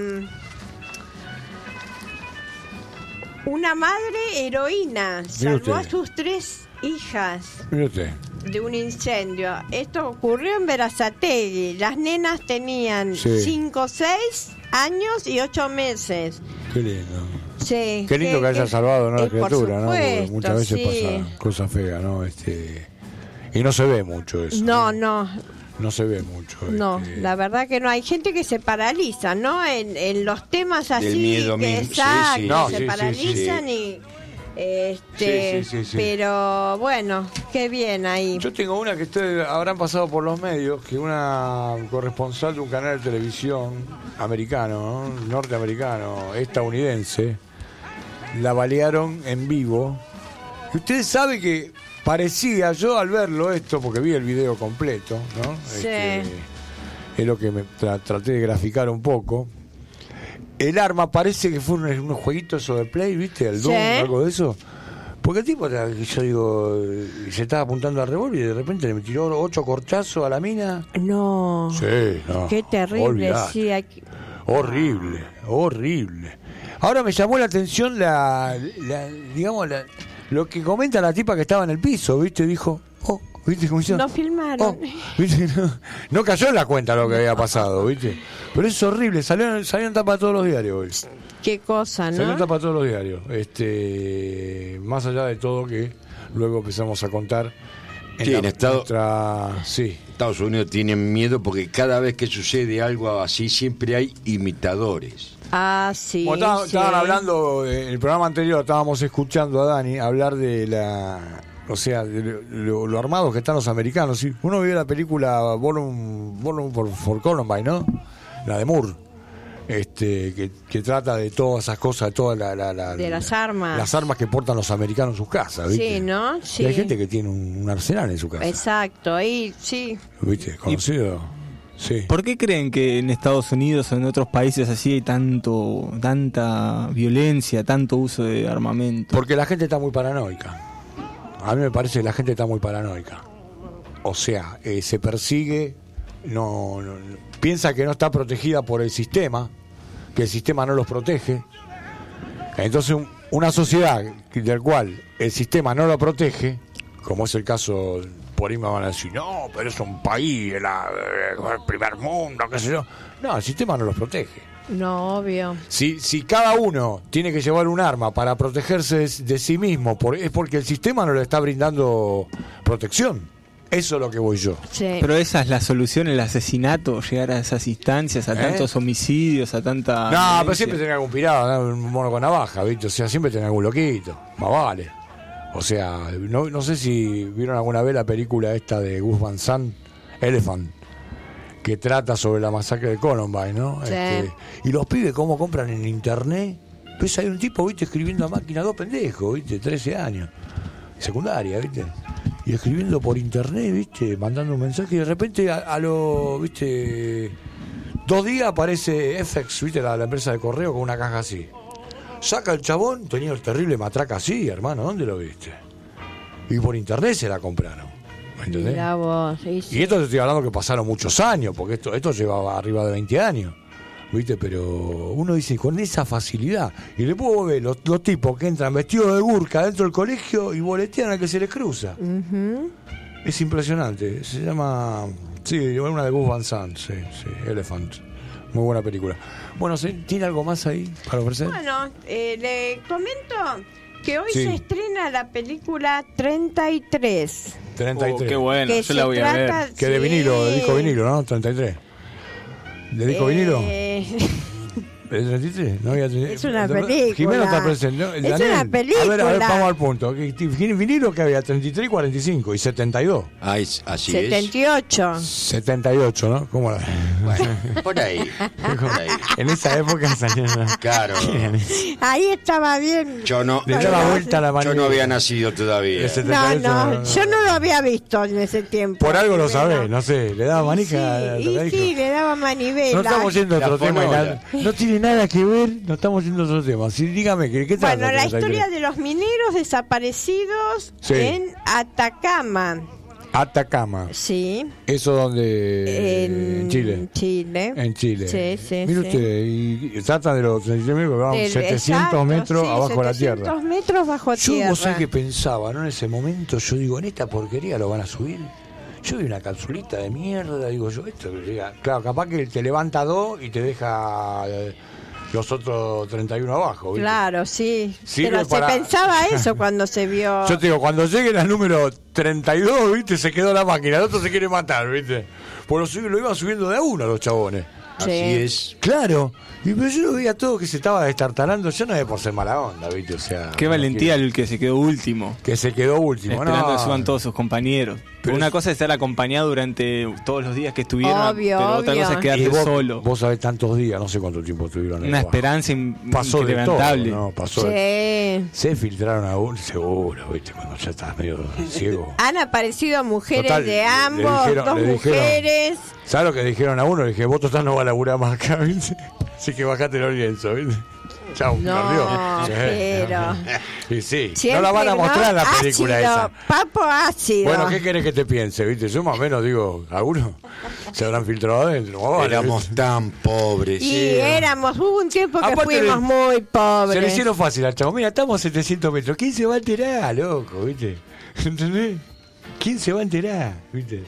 Una madre heroína salvó a usted. sus tres hijas Mire usted. de un incendio. Esto ocurrió en Berazategui. Las nenas tenían Sí. cinco, seis años y ocho meses. Qué lindo. Sí, Qué lindo que, haya salvado a una eh, por criatura, ¿no? Porque supuesto, muchas veces sí. pasa cosas feas, ¿no? Este, y no se ve mucho eso. No, no, No se ve mucho. no, este. la verdad que no. Hay gente que se paraliza, ¿no? En, en los temas así, Del miedo que mismo, sí, exacto, sí. No, se sí, sí, paralizan sí. y... Este, Sí, sí, sí, sí. pero bueno, qué bien ahí. Yo tengo una que ustedes habrán pasado por los medios, que una corresponsal de un canal de televisión americano, ¿no? norteamericano, estadounidense, la balearon en vivo. Y ustedes saben que parecía, yo al verlo esto, porque vi el video completo, ¿no? Sí. Este, es lo que me tra- traté de graficar un poco. El arma parece que fue unos, unos jueguitos eso de Play, ¿viste? El Doom, Sí. algo de eso. Porque el tipo, yo digo, eh, se estaba apuntando al revólver y de repente le tiró ocho corchazos a la mina. No, Sí, no. qué terrible, olvidate. sí. Hay que- Horrible, horrible. Ahora me llamó la atención la, la- digamos, la- lo que comenta la tipa que estaba en el piso, ¿viste? Dijo, oh, ¿viste cómo hizo? No filmaron. Oh, ¿viste? No, no cayó en la cuenta lo que había pasado, ¿viste? Pero es horrible, salió, salió en tapa de todos los diarios hoy. Qué cosa, Salió en ¿no? tapa de todos los diarios. Este, más allá de todo que luego empezamos a contar en, Sí, la- en Estado- nuestra- sí. Estados Unidos tienen miedo porque cada vez que sucede algo así siempre hay imitadores. Ah, sí. Como estaban, sí. estaban hablando, en el programa anterior estábamos escuchando a Dani hablar de la, o sea, de lo, lo- lo armados que están los americanos. ¿Sí? Uno vio la película Bowling for, for Columbine, ¿no? La de Moore, este, que, que trata de todas esas cosas, de todas la, la- la- De las la- armas. las armas que portan los americanos en sus casas, ¿viste? Sí, ¿no? Y Sí. hay gente que tiene un, un arsenal en su casa, Exacto, ahí sí. ¿viste? Conocido. Sí. ¿Por qué creen que en Estados Unidos o en otros países así hay tanto, tanta violencia, tanto uso de armamento? Porque la gente está muy paranoica. A mí me parece que la gente está muy paranoica. O sea, eh, se persigue, no, no- no- piensa que no está protegida por el sistema, que el sistema no los protege. Entonces, un- una sociedad del cual el sistema no lo protege, como es el caso, por ahí me van a decir, no, pero es un país, la- el primer mundo, qué sé yo. No, el sistema no los protege. No, obvio. Si, si cada uno tiene que llevar un arma para protegerse de, de sí mismo, por- es porque el sistema no le está brindando protección. Eso es lo que voy yo. Sí. Pero esa es la solución, el asesinato, llegar a esas instancias, a ¿Eh? tantos homicidios, a tanta... No, pero violencia. siempre tenés algún pirado, ¿no? Un mono con navaja, ¿viste? O sea, siempre tenés algún loquito. Más vale. O sea, no, no sé si vieron alguna vez la película esta de Gus Van Sant, Elephant. que trata sobre la masacre de Columbine, ¿no? Sí. Este, y los pibes cómo compran en internet. Pues hay un tipo, viste, escribiendo a máquina, dos pendejos, viste, trece años, secundaria, viste, y escribiendo por internet, viste, mandando un mensaje y de repente a, a lo, viste, dos días aparece F X, viste, la, la empresa de correo con una caja así. Saca el chabón, tenía el terrible matraca así, hermano, ¿dónde lo viste? Y por internet se la compraron, ¿me entendés? Mirá vos, sí, sí. Y esto te estoy hablando que pasaron muchos años, porque esto, esto llevaba arriba de veinte años. ¿Viste? Pero uno dice, con esa facilidad. Y le puedo ver los, los tipos que entran vestidos de burka dentro del colegio y boletean al que se les cruza. Ujú. Es impresionante. Se llama. Sí, una de Gus Van Sant. Sí, sí, Elephant. Muy buena película. Bueno, ¿tiene algo más ahí para ofrecer? Bueno, eh, le comento que hoy Sí. se estrena la película treinta y tres. treinta y tres. Oh, qué bueno, que yo se la voy a ver. trata- Que de sí. vinilo, de disco vinilo, ¿no? treinta y tres. ¿De disco vinilo? Eh, ¿Es treinta y tres? No había treinta y tres. Es una película. Jimeno está presente, ¿no? Es Daniel, una película. A ver, a ver, vamos al punto. Vinilo que había treinta y tres, cuarenta y cinco y setenta y dos. Ah, es- así es. setenta y ocho. setenta y ocho, ¿no? ¿Cómo la... Bueno, por ahí. Por ahí. En esa época salían... Claro. Ahí estaba bien. Yo no, Le yo, daba vuelta a la yo manilla. no había nacido todavía. El setenta No, y ocho, no, yo no lo había visto en ese tiempo. Por algo lo Bueno. sabés, no sé. Le daba Y manija a sí, la y tocadisco. sí, le daba manivela. No estamos yendo a La otro tema. y fonola. nada- No tiene nada que ver, no estamos yendo a otro tema. Sí, dígame, ¿qué, qué trata? Bueno, la treinta y tres? historia de los mineros desaparecidos Sí. en Atacama. Atacama. Sí. ¿Eso donde? En Chile. Chile. En Chile. Sí, sí, Mire sí. usted, y, y trata de los treinta y tres mil, vamos, Del- setecientos exacto, metros sí, abajo de la setecientos tierra. metros bajo Yo tierra. vos sabés que pensaba, ¿no? En ese momento, yo digo, en esta porquería lo van a subir. Yo vi una capsulita de mierda, digo yo, esto que llega. Claro, capaz que te levanta dos y te deja eh, los otros treinta y uno abajo, ¿viste? Claro, sí. Sirve Pero para- se pensaba eso cuando se vio. Yo te digo, cuando lleguen al número treinta y dos, ¿viste? Se quedó la máquina, el otro se quiere matar, ¿viste? Pues lo, lo iban subiendo de a uno los chabones. Así Sí. es. Claro. Y pero yo lo veía todo que se estaba destartalando, yo no es por ser mala onda, ¿viste? O sea, Qué no valentía quiero- el que se quedó último. que se quedó último, Esperando ¿no? que suban todos sus compañeros. Pero una es- cosa es estar acompañado durante todos los días que estuvieron, Obvio, pero otra obvio. cosa es Y quedarte vos, solo. vos sabés tantos días, no sé cuánto tiempo estuvieron ahí Una abajo. esperanza in- Pasó de todo, inquebrantable. ¿no? Pasó de- Sí. Se filtraron a uno, seguro, ¿viste? Cuando ya estás medio ciego. Han aparecido mujeres Total, de le- le ambos, dijeron- dos le dijeron- mujeres. ¿Sabes lo que dijeron a uno? Le dije, vos total no va a laburar más acá, ¿viste? Así que bajate los lienzos, ¿viste? Chau, No, perdió. Sí. pero- Y sí, Siempre, no la van a mostrar en la película ácido, esa. Papo ácido. Bueno, ¿qué querés que te piense, viste? Yo más o menos digo, algunos se habrán filtrado adentro. más vale, Éramos ¿viste? tan pobres. Y éramos, hubo un tiempo que Aparte fuimos le- muy pobres. Se le hicieron fácil al chavo. Mira, estamos a setecientos metros. ¿Quién se va a enterar, loco? ¿Viste? ¿Entendés? ¿Quién se va a enterar? ¿Viste?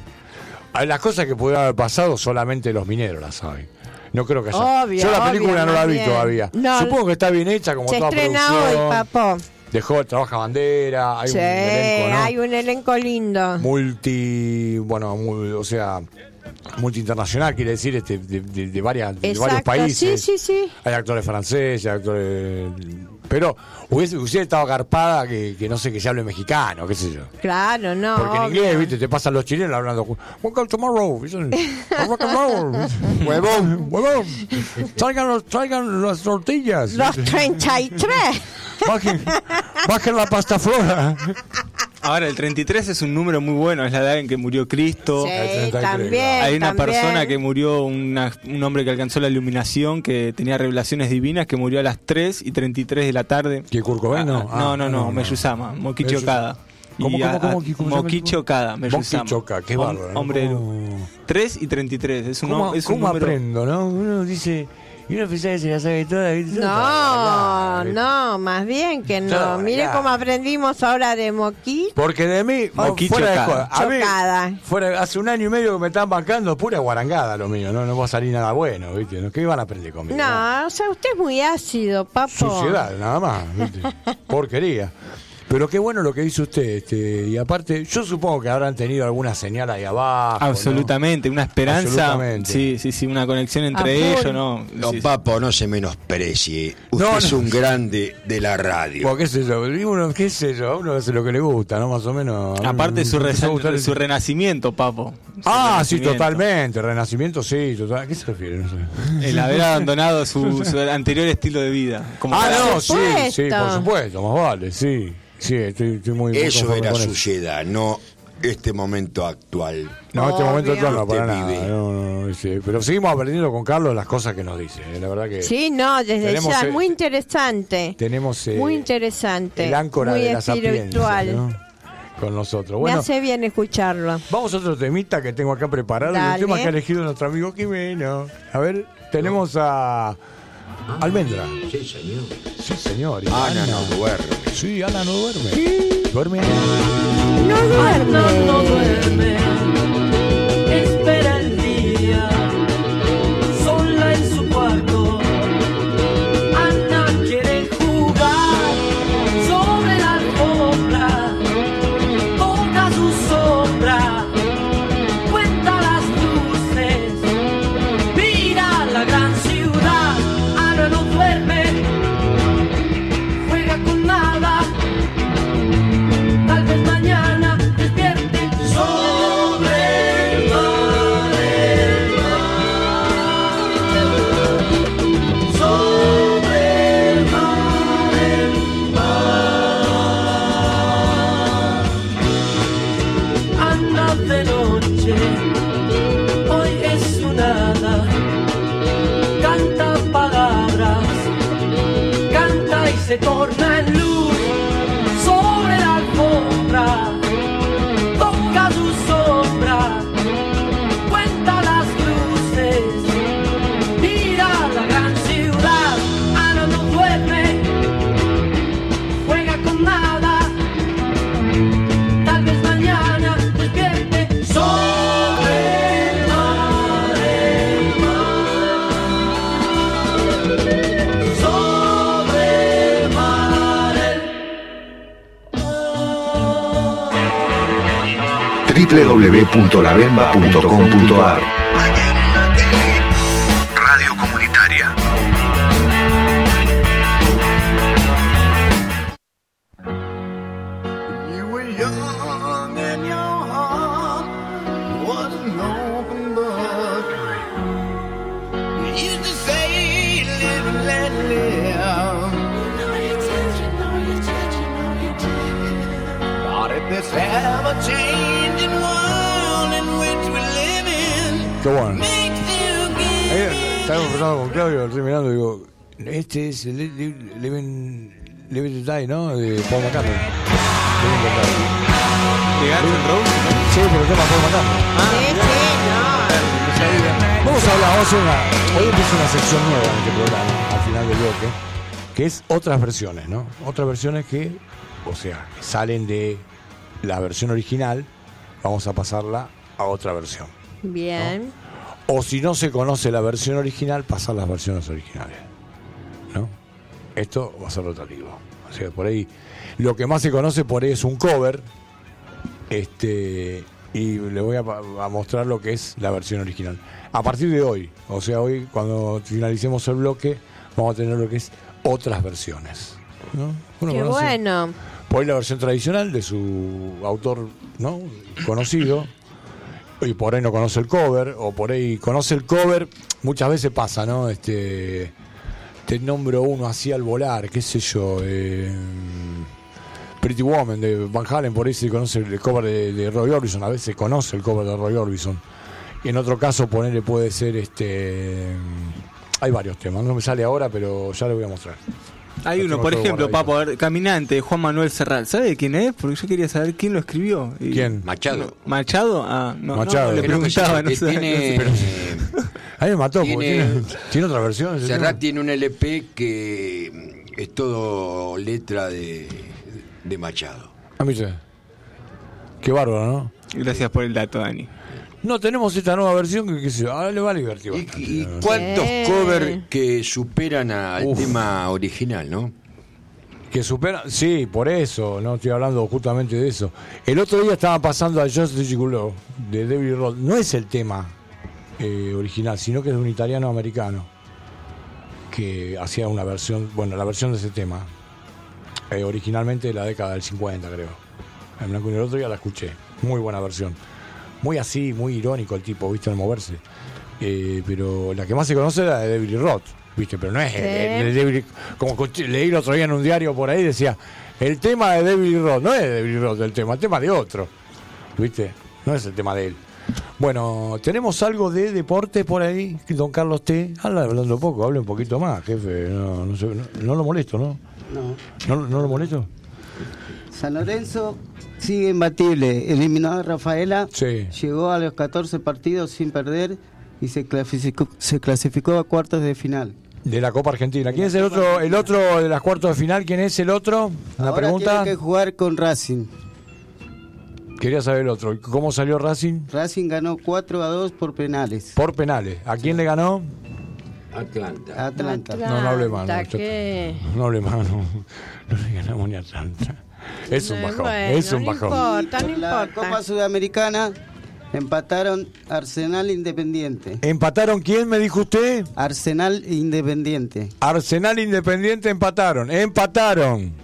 A las cosas que pudieron haber pasado solamente los mineros las saben. No creo que haya. Obvio, Yo la película obvio, no la más vi bien. todavía. No, Supongo que está bien hecha, como Se toda estrena producción. hoy, Papo. Dejó, trabaja bandera, hay Sí, un elenco, ¿no? hay un elenco lindo. Multi, bueno, muy- o sea, multi-internacional, quiere decir, este, de, de- de varias, de varios Exacto, países. sí, sí, sí. Hay actores franceses, hay actores... Pero hubiese, hubiese estado garpada que, que no sé, que se hable mexicano, qué sé yo. Claro, no. Porque en obvio. inglés, viste, te pasan los chilenos hablando. Welcome tomorrow. Dicen, rock and roll. Huevón. Huevón. Traigan, los, traigan las tortillas. Los treinta y tres. Bajen, bajen la pasta flora. Ahora, el treinta y tres es un número muy bueno, es la edad en que murió Cristo. Sí, treinta y tres, también. Hay una también. persona que murió, una- un hombre que alcanzó la iluminación, que tenía revelaciones divinas, que murió a las tres y treinta y tres de la tarde. ¿Qué, Kurt Cobain, no? Ah, no, Ah, no, no, no, no. Meyusama, Mokichi Meyu- Okada. ¿Cómo, Y cómo, a- cómo, a- cómo se llama el Mokichi tipo? Okada, Meyusama. Mokichi Okada, qué Hom- bárbaro, ¿no? Hombre de luz. ¿Cómo- tres y treinta y tres, es un, ¿Cómo, es un cómo número... aprendo, no? Uno dice... Y uno piensa que se la sabe toda, ¿viste? No, no, más bien que no. Todo Mire acá. cómo aprendimos ahora de Moquí. Porque de mí, Moquicho fuera de Okada. joda, a mí, Chocada. fuera, hace un año y medio que me están bancando, pura guarangada lo mío, no, no va a salir nada bueno, ¿viste? ¿No? ¿Qué iban a aprender conmigo? No, o sea, usted es muy ácido, papo. Suciedad, nada más, ¿viste? Porquería. Pero qué bueno lo que dice usted, este, y aparte, yo supongo que habrán tenido alguna señal ahí abajo. Absolutamente, ¿no? una esperanza. Absolutamente. Sí, sí, sí, una conexión entre ellos, ¿no? Don Sí, Papo, no se menosprecie. Usted No, es no. un grande de la radio. Bueno, qué sé yo, uno, qué sé yo, uno hace lo que le gusta, ¿no? Más o menos. Aparte su, Me re- empezó a gustar el- su renacimiento, Papo. Su Ah, sí, renacimiento. totalmente. Renacimiento, sí, total. ¿A qué se refiere? No sé. El haber abandonado su, su anterior estilo de vida. Como Ah, para- no, sí, sí, supuesto. por supuesto, más vale, sí. Sí, estoy, estoy muy, muy Eso conforme era con eso. suciedad, no este momento actual. No, en este Obvio. momento actual no, para Usted nada. vive. No, no, no, sí. Pero seguimos aprendiendo con Carlos las cosas que nos dice. eh, La verdad que Sí, no, desde Tenemos, ya, eh, muy interesante. tenemos eh, Muy interesante. el áncora muy de la sapiencia, espiritual. ¿no? Con nosotros. Me Bueno, hace bien escucharlo. vamos a otro temita que tengo acá preparado. Dale. El tema que ha elegido nuestro amigo Jimeno. A ver, tenemos a Almendra. Sí, señor. Sí, señor. y Ana no duerme. Sí, Ana no duerme. Duerme. No duerme. No duerme, espera el día, sola en su cuarto. Ana quiere jugar sobre la alfombra, toca su sombra, cuenta las luces, mira la gran ciudad. Ana no duerme, juega con nada. Tal vez mañana despierte sobre el mar, el mar, sobre el mar, el mar. Anda de noche, hoy es un hada, canta palabras, canta y se torna en luz. Sobre la alfombra, toca su sombra, cuenta las luces, mira la gran ciudad. Ana no duerme, juega con nada, tal vez mañana despierte sobre el mar, el mar, sobre el mar, el doble u doble u doble u punto la bemba punto com punto a r Radio comunitaria. You were young and your heart was an open book. You used to say, live and let live. Know you did, you know you did, you know you did. Thought if this ever-changing world in which we live in Qué bueno. makes you give Eh, Estaba empezando con Claudio, estoy mirando y digo, este es el Living Live to Die, ¿no? De Paul McCartney. Living to Die. ¿De Guns N' Roses? Sí, pero el tema Paul McCartney. Sí, sí, Vamos a hablar, vamos a hacer una, hoy empieza una sección nueva en este programa, al final del bloque, que es otras versiones, ¿no? Otras versiones que, o sea, salen de la versión original, vamos a pasarla a otra versión. no. Bien. O si no se conoce la versión original, pasar las versiones originales, ¿no? Esto va a ser rotativo. O sea, por ahí, lo que más se conoce por ahí es un cover, este, y le voy a, a mostrar lo que es la versión original. A partir de hoy, o sea, hoy cuando finalicemos el bloque, vamos a tener lo que es otras versiones, ¿no? Uno Qué conoce bueno. por ahí la versión tradicional de su autor, ¿no? Conocido, y por ahí no conoce el cover, o por ahí conoce el cover, muchas veces pasa, ¿no? Este, te nombro uno así al volar, qué sé yo, eh, Pretty Woman de Van Halen, por ahí se conoce el cover de, de Roy Orbison, a veces conoce el cover de Roy Orbison. Y en otro caso ponerle puede ser este, hay varios temas, no me sale ahora, pero ya le voy a mostrar. Hay Lo uno, tengo por todo ejemplo, guardadito. Papo, a ver, Caminante, de Juan Manuel Serrat. ¿Sabe de quién es? Porque yo quería saber quién lo escribió. Y- ¿Quién? Machado. ¿Machado? Ah, no, Machado. no, le Creo que sí, preguntaba, no que sé. tiene, no sé. A mí me mató, porque Tiene- tiene, tiene otra versión. ese Serrat tema. tiene un L P que es todo letra de, de Machado. A mí sí. Qué bárbaro, ¿no? Gracias por el dato, Dani. No tenemos esta nueva versión que, que se, ah, le va a divertir ¿Y, bastante, y ¿no? cuántos Sí. covers que superan al Uf. tema original, no? Que supera, sí, por eso, no estoy hablando justamente de eso. El otro día estaba pasando a Just the Gigolo de David Roth. No es el tema eh, original, sino que es de un italiano americano que hacía una versión, bueno, la versión de ese tema, eh, originalmente de la década del cincuenta, creo. En blanco y negro. El otro día la escuché, muy buena versión. Muy así, muy irónico el tipo, viste, al moverse. Eh, pero la que más se conoce es la de David Roth. ¿Viste? Pero no es Sí. el, el de David, como escuché- leí el otro día en un diario por ahí, decía, el tema de David Roth, no es de David Roth el tema, el tema de otro, ¿viste? No es el tema de él. Bueno, tenemos algo de deporte por ahí, don Carlos T. Habla hablando poco, hable un poquito más, jefe, no, no, sé, no, no lo molesto, ¿no? No. ¿No, no lo molesto? San Lorenzo sigue imbatible. Eliminó a Rafaela. Sí. Llegó a los catorce partidos sin perder y se clasificó, se clasificó a cuartos de final. De la Copa Argentina. ¿Quién es el otro, el otro de las cuartos de final? ¿Quién es el otro? Una Ahora pregunta. tiene que jugar con Racing. Quería saber el otro. ¿Cómo salió Racing? Racing ganó cuatro a dos por penales. Por penales. ¿A quién le ganó? Atlanta. Atlanta. No, no hable más. No, Atlanta, ¿qué? no hable más, no. No le ganamos ni a Atlanta. Es un No, bajón. bueno, es un no bajón. importa, no Por la importa. Copa Sudamericana empataron Arsenal Independiente. ¿Empataron quién, me dijo usted? Arsenal Independiente. Arsenal Independiente empataron. Empataron.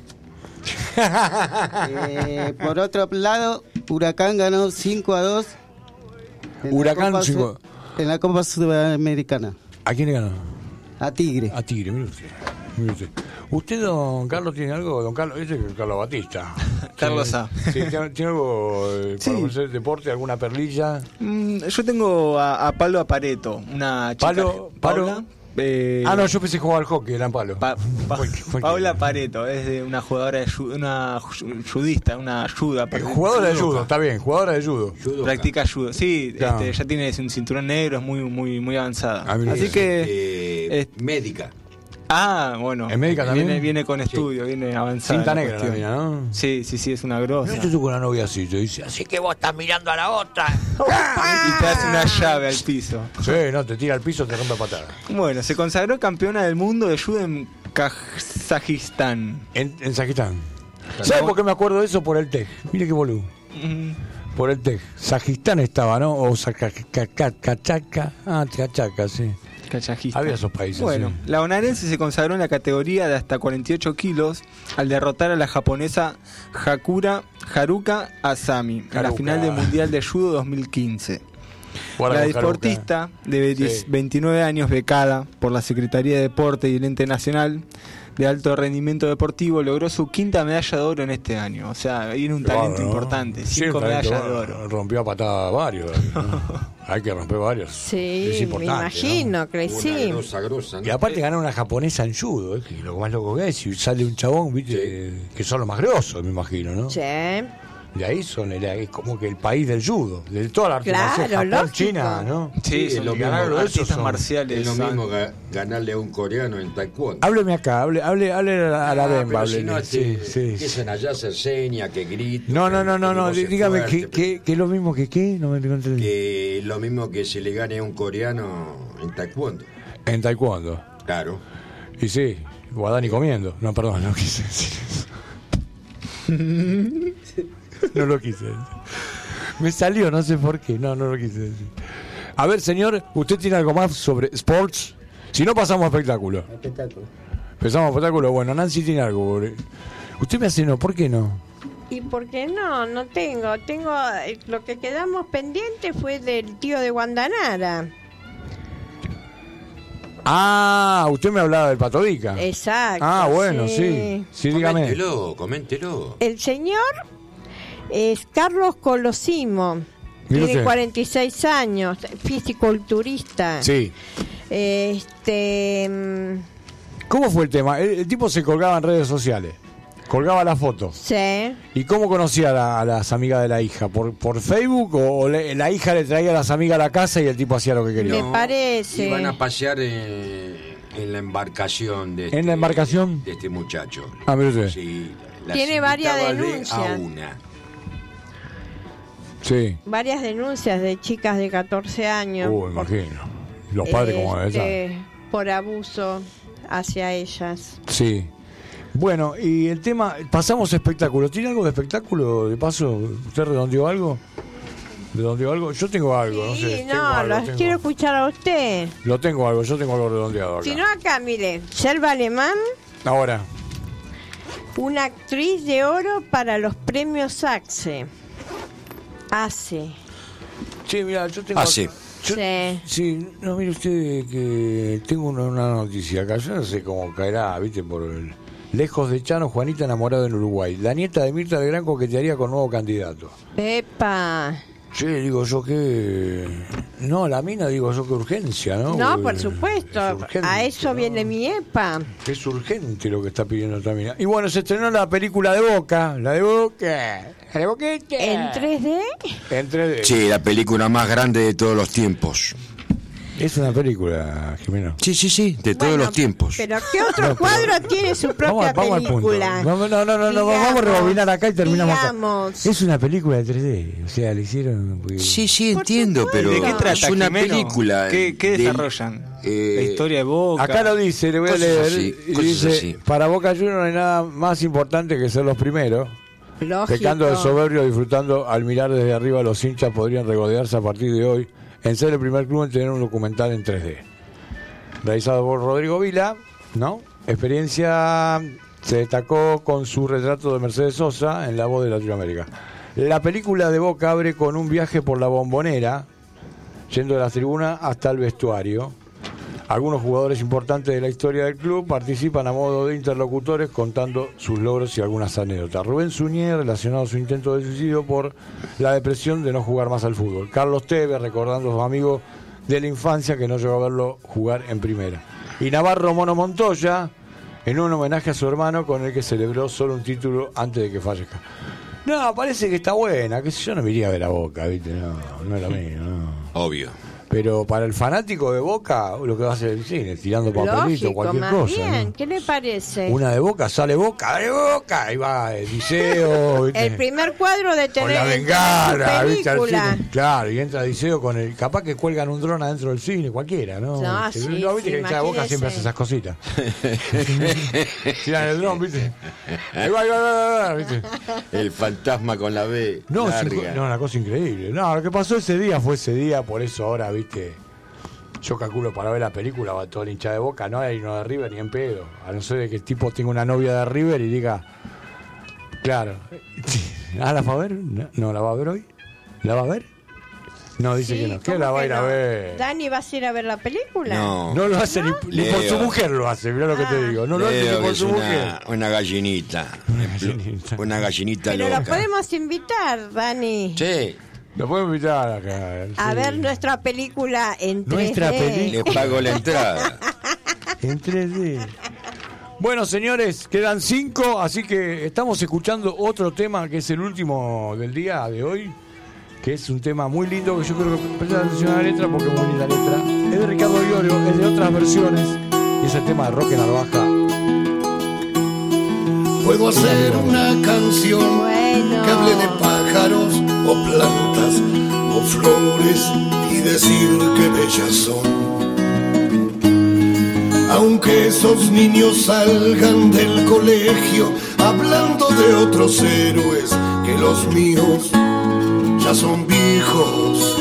Eh, por otro lado, Huracán ganó cinco a dos. en la Huracán Copa cinco. Su- En la Copa Sudamericana. ¿A quién le ganó? A Tigre. A Tigre, mire usted. Mire usted. ¿Usted, don Carlos, tiene algo? Don Carlos, ese es Carlos Batista. Carlos ¿Tiene- A. Sí, ¿tiene, tiene algo eh, Sí. para hacer deporte? ¿Alguna perlilla? Mm, yo tengo a, a Pablo Apareto, una chica. Palo- Palo- Paula, eh, Ah, no, yo pensé jugar al hockey, era en palo. Pa- Pa- Cualquier- cualquier- Paula Pareto, es de una jugadora de ju- una ju- judista, una ayuda. Eh, Jugadora de judo, está bien, jugadora de judo. Judoka. Practica judo. Sí, Ya. este, ya tiene un cinturón negro, es muy muy muy avanzada. Ah, mire. Así que Eh, es- médica. ah, bueno. ¿Es médica también? Viene, viene con estudio, viene avanzada. Cinta en la negra la cuestión. mina, ¿no? Sí, sí, sí, es una grosa. Yo estoy con la novia así, te dice, así que vos estás mirando a la otra. Y te hace una llave al piso. Sí, no, te tira al piso, te rompe patada. Bueno, se consagró campeona del mundo de judo en Kazajistán. En, en Sajistán. ¿Sabes por qué me acuerdo de eso? Por el T E J. Mire qué boludo. Mm, Por el T E J. Sajistán estaba, ¿no? O Cachaca. Ah, Cachaca, sí. Kazajistán. Había esos países. Bueno, sí. la bonaerense se consagró en la categoría de hasta cuarenta y ocho kilos al derrotar a la japonesa Hakura Haruka Asami en la Haruka. final del Mundial de Judo dos mil quince. Guarda La con Haruka. deportista de Sí. veintinueve años, becada por la Secretaría de Deporte y el Ente Nacional de Alto Rendimiento Deportivo, logró su quinta medalla de oro en este año. O sea, tiene un talento Bárbaro, ¿no? importante. Sí, Cinco un talento, medallas de bueno, oro. Rompió a patada varios. ¿no? Hay que romper varios. Sí, Es me importante, imagino que Una sí. grosa, grosa, ¿no? Y aparte ganar una japonesa en judo, ¿eh? Que lo más loco que es, y sale un chabón, viste, que son los más grosos, me imagino, ¿no? Sí. De ahí son el, es como que el país del judo, de toda la arte Claro, marcial, Japón, lógico. China, ¿no? Sí, es son lo los mismo, mismos artistas artistas son- marciales. Es lo son- mismo que ganarle a un coreano en taekwondo. Hábleme acá, hable, hable, hable a la, a la Ah, Bemba, pero si háblele. no, sí, te, sí. empiezan allá a hacer señas, que gritan. No, no, que- no, no, que no, voces dígame, fuertes, ¿qué, qué, qué es lo mismo que qué? No me entendí. que lo mismo que se le gane a un coreano en taekwondo. En taekwondo. Claro. Y sí, Guadani comiendo. No, perdón, no quise decir eso. No lo quise decir. Me salió, no sé por qué. No, no lo quise decir. A ver, señor, ¿usted tiene algo más sobre sports? Si no, pasamos a espectáculo. Espectáculo. Empezamos a espectáculo. Bueno, Nancy tiene algo. pobre. Usted me hace no, ¿por qué no? ¿Y por qué no? No tengo. Tengo eh, lo que quedamos pendiente fue del tío de Guandanara. Ah, usted me hablaba del Patodica. Exacto. Ah, bueno, sí. Sí, dígame. Coméntelo, coméntelo. El señor es Carlos Colosimo. Mire Tiene usted. cuarenta y seis años, fisiculturista. Sí. Este, mm, ¿Cómo fue el tema? El, el tipo se colgaba en redes sociales. Colgaba las fotos. sí. ¿Y cómo conocía a, la- a las amigas de la hija? ¿Por, por Facebook o, o le- la hija le traía a las amigas a la casa y el tipo hacía lo que quería? Me parece. Iban a pasear eh, en la embarcación de ¿En este, la embarcación? de este muchacho. Ah, mire usted. Sí, las Tiene varias invitaba de denuncias. A una. Sí. Varias denuncias de chicas de catorce años. Uh, imagino. Los padres como deben estar. este, por abuso hacia ellas. Sí. Bueno, y el tema, pasamos a espectáculos. ¿Tiene algo de espectáculo? De paso, ¿usted redondeó algo? ¿Redondeó algo? Yo tengo algo, no sé. Sí, tengo no, algo, los tengo- quiero escuchar a usted. Lo tengo algo, yo tengo algo redondeado acá. Si no, acá, mire, Selva Alemán, Ahora, una actriz de oro para los premios AXE. ACE. sí, mira, yo tengo... Hace. acá- yo- Sí. Sí, no, mire usted que tengo una, una noticia acá, yo no sé cómo caerá, viste, por el... Lejos de Chano, Juanita enamorada en Uruguay. La nieta de Mirta Legrand coquetearía con nuevo candidato. Epa. Sí, digo yo que... No, la mina digo yo que urgencia, ¿no? No, Porque por supuesto. es urgente, A eso ¿no? viene mi epa. Es urgente lo que está pidiendo esta mina. Y bueno, se estrenó la película de Boca, la de Boca, la de Boquita. ¿En tres D? En tres D. Sí, la película más grande de todos los tiempos. Es una película, Jimeno. Sí, sí, sí, de todos Bueno, los tiempos. Pero ¿qué otro cuadro tiene su propia Vamos, vamos al punto. película? Vamos, no, no, no, no, vamos a Digamos, rebobinar acá y terminamos acá. digamos. Es una película de tres D, o sea, le hicieron... porque- Sí, sí, Por entiendo, supuesto. pero ¿De qué trata, es una Jimeno? película. ¿Qué, qué del- desarrollan? eh, La historia de Boca. Acá lo dice, le voy a Cosas leer. así, y cosas dice, así. para Boca Juniors no hay nada más importante que ser los primeros. Lógico. Pecando de soberbio, disfrutando al mirar desde arriba, los hinchas podrían regodearse a partir de hoy en ser el primer club en tener un documental en tres D. Realizado por Rodrigo Vila, ¿no? Experiencia se destacó con su retrato de Mercedes Sosa en La Voz de Latinoamérica. La película de Boca abre con un viaje por la Bombonera, yendo de la tribuna hasta el vestuario. Algunos jugadores importantes de la historia del club participan a modo de interlocutores contando sus logros y algunas anécdotas. Rubén Suñé, relacionado a su intento de suicidio por la depresión de no jugar más al fútbol. Carlos Tevez, recordando a sus amigos de la infancia que no llegó a verlo jugar en primera. Y Navarro Mono Montoya, en un homenaje a su hermano con el que celebró solo un título antes de que fallezca. No, parece que está buena, que yo no me iría a ver a Boca, ¿viste? No, no es lo mío, no. Obvio. Pero para el fanático de Boca, lo que va a hacer el cine, tirando papelito, Lógico, cualquier más cosa. bien. ¿no? ¿Qué le parece? Una de Boca, sale Boca, de Boca, ahí va el Diceo, ¿viste? El primer cuadro de Con tener la en bengala, su ¿viste? Al película. cine. Claro, y entra Diceo con el... Capaz que cuelgan un dron adentro del cine, cualquiera, ¿no? No, ¿Viste? sí, ¿No viste sí, que hincha de Boca imagínese. siempre hace esas cositas? Tiran el dron, ¿viste? Ahí va, ahí va, ahí va, ahí va, ¿viste? El fantasma con la B. No, larga. sí, no, una cosa increíble. No, lo que pasó ese día fue ese día, por eso ahora, viste, yo calculo para ver la película va todo el hincha de Boca, no hay uno de River ni en pedo. A no ser de que el tipo tenga una novia de River y diga, claro, ¿ah, la va a ver? No, no, ¿la va a ver hoy? ¿La va a ver? No, dice Sí, que no. ¿Qué ¿cómo la va a que ir a no? ver? ¿Dani vas a ir a ver la película? No, No lo hace ni, ni por Leo. su mujer lo hace, mirá lo que te Ah. digo. No lo hace Leo, ni que por es su una, mujer. una gallinita. gallinita. Una gallinita Pero loca. lo podemos invitar, Dani, Sí, Lo podemos invitar acá. a sí. ver nuestra película en Nuestra tres D. película. le pago la entrada. En tres D. Bueno, señores, quedan cinco, así que estamos escuchando otro tema que es el último del día de hoy, que es un tema muy lindo que yo creo que prestar atención a la letra porque es muy linda letra. Es de Ricardo Iorio, es de otras versiones y es el tema de Roque Narvaja. Puedo hacer una canción Bueno. que hable de pájaros o plantas o flores y decir que bellas son. Aunque esos niños salgan del colegio hablando de otros héroes que los míos ya son viejos.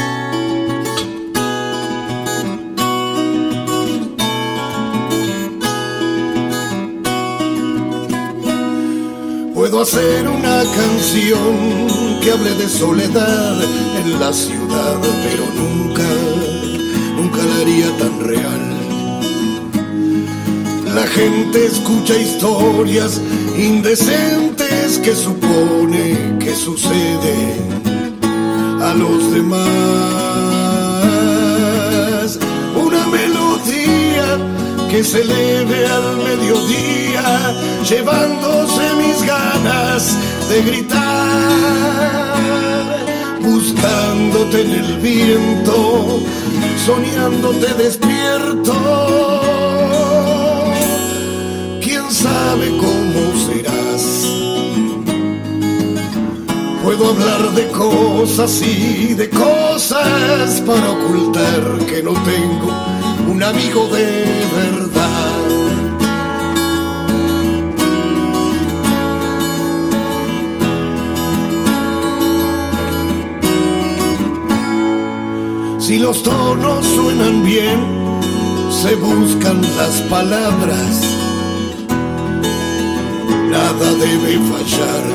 Puedo hacer una canción que hable de soledad en la ciudad, pero nunca, nunca la haría tan real. La gente escucha historias indecentes que supone que sucede a los demás. Una melodía que se eleve al mediodía, llevándose mis ganas de gritar, buscándote en el viento, soñándote despierto. ¿Quién sabe cómo serás? Puedo hablar de cosas y de cosas para ocultar que no tengo un amigo de verdad. Si los tonos suenan bien, se buscan las palabras. Nada debe fallar.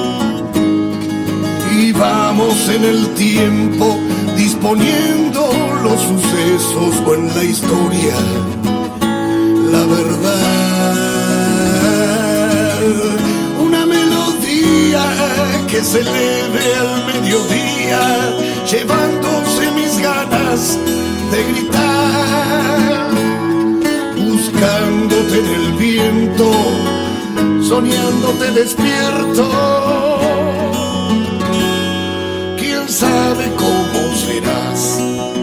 Y vamos en el tiempo disponiendo los sucesos o en la historia la verdad. Una melodía que se eleve al mediodía, llevándose mis ganas de gritar, buscándote en el viento, soñándote despierto. ¿Quién sabe cómo serás?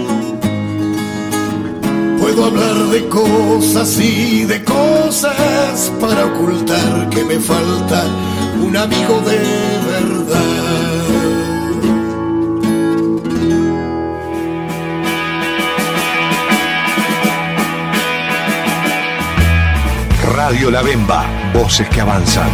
Puedo hablar de cosas y de cosas para ocultar que me falta un amigo de verdad. Radio La Bemba, voces que avanzan.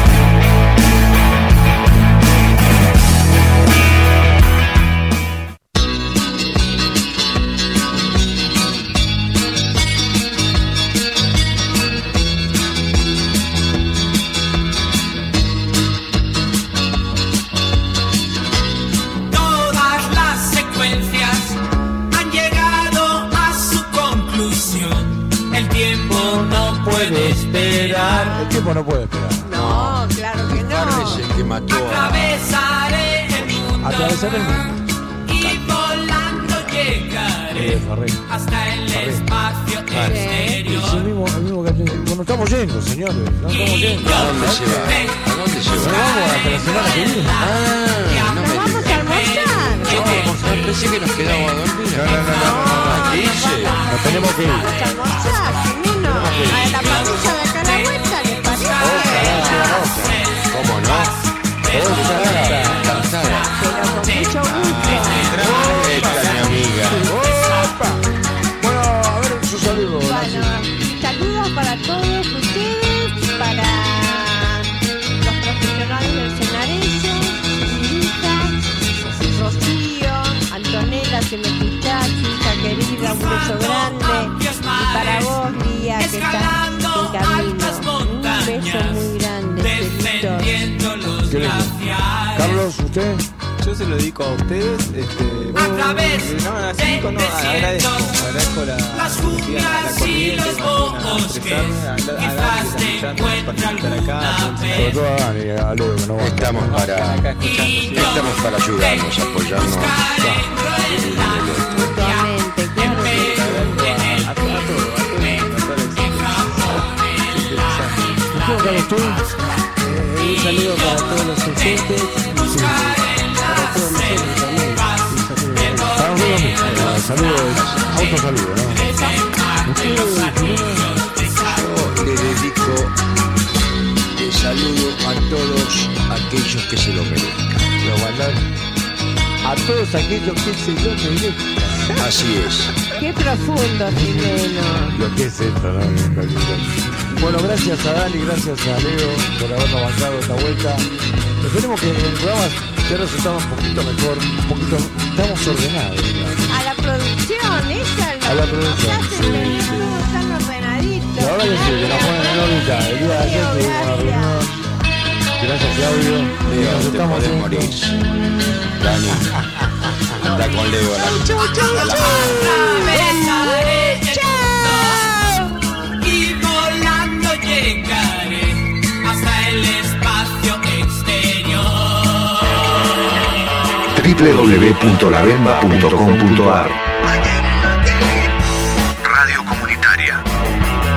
El tiempo no puede esperar. No, claro que no. Es el que mató a... Atravesaré el mundo. Atravesar el mundo. Y volando llegaré hasta el espacio exterior. Es el mismo, el mismo que bueno, estamos yendo, señores. No estamos yendo. ¿A dónde se va? ¿A dónde se Nos va? vamos hasta la semana que viene. Ah, no me ¿Nos vamos a almorzar? Yo pensé que nos quedábamos a dormir. No, no, no, no, no, no. ¿Qué dice? Nos tenemos que ir. Vamos a almorzar, Jimeno. A la parrilla de acá a la vuelta, ¿les parece? ¿Cómo no? Cansada. Pero con mucho gusto. Esta mi amiga. Bueno, a ver su saludo. Bueno, saludos para todos ustedes, para los profesionales del Cenarezo, Lilita, Rocío, Antonella, si me escuchás, hija querida, un beso grande. Y para vos, Lía, que estás en camino, un beso muy grande, Celitos. ¿Qué le digo? Carlos, ¿usted? Yo se lo dedico a ustedes. Este, A través no, así, no, de agradezco, agradezco la, las junglas y los bosques, quizás te encuentran Sobre alguna vez. todo a Dani, a Leo, que no va a estar. Estamos para, estamos para ayudarnos, apoyarnos. Mutuamente, claro que sí. ¿Cómo Carlos, tú? Un saludo para todos los oyentes. Para todos nosotros también. Para nosotros mismos. Saludos, autosaludo, ¿no? Yo le dedico el saludo a todos aquellos que se lo merezcan. Lo mandan a todos aquellos que se lo merezcan. Así es. Qué profundo, Jimeno. Lo que es esto, ¿no? Bueno, gracias a Dani, gracias a Leo por habernos bancado esta vuelta. Esperemos que el programa esté resultando un poquito mejor, un poquito, estamos ordenados. ¿No? A la producción, esa es A la producción, nos hace sí, tener sí. todo tan ordenadito. La verdad que sí, que nos ponen en órbita. El día de ayer tuvimos una reunión. Gracias, Claudio. Y Leo, nos te estamos podés viendo. morir. Dani, anda con Leo a la, a la mano. Atravesaré el mundo y volando llegaré hasta el espacio exterior. w w w punto la bemba punto com punto a r Radio comunitaria.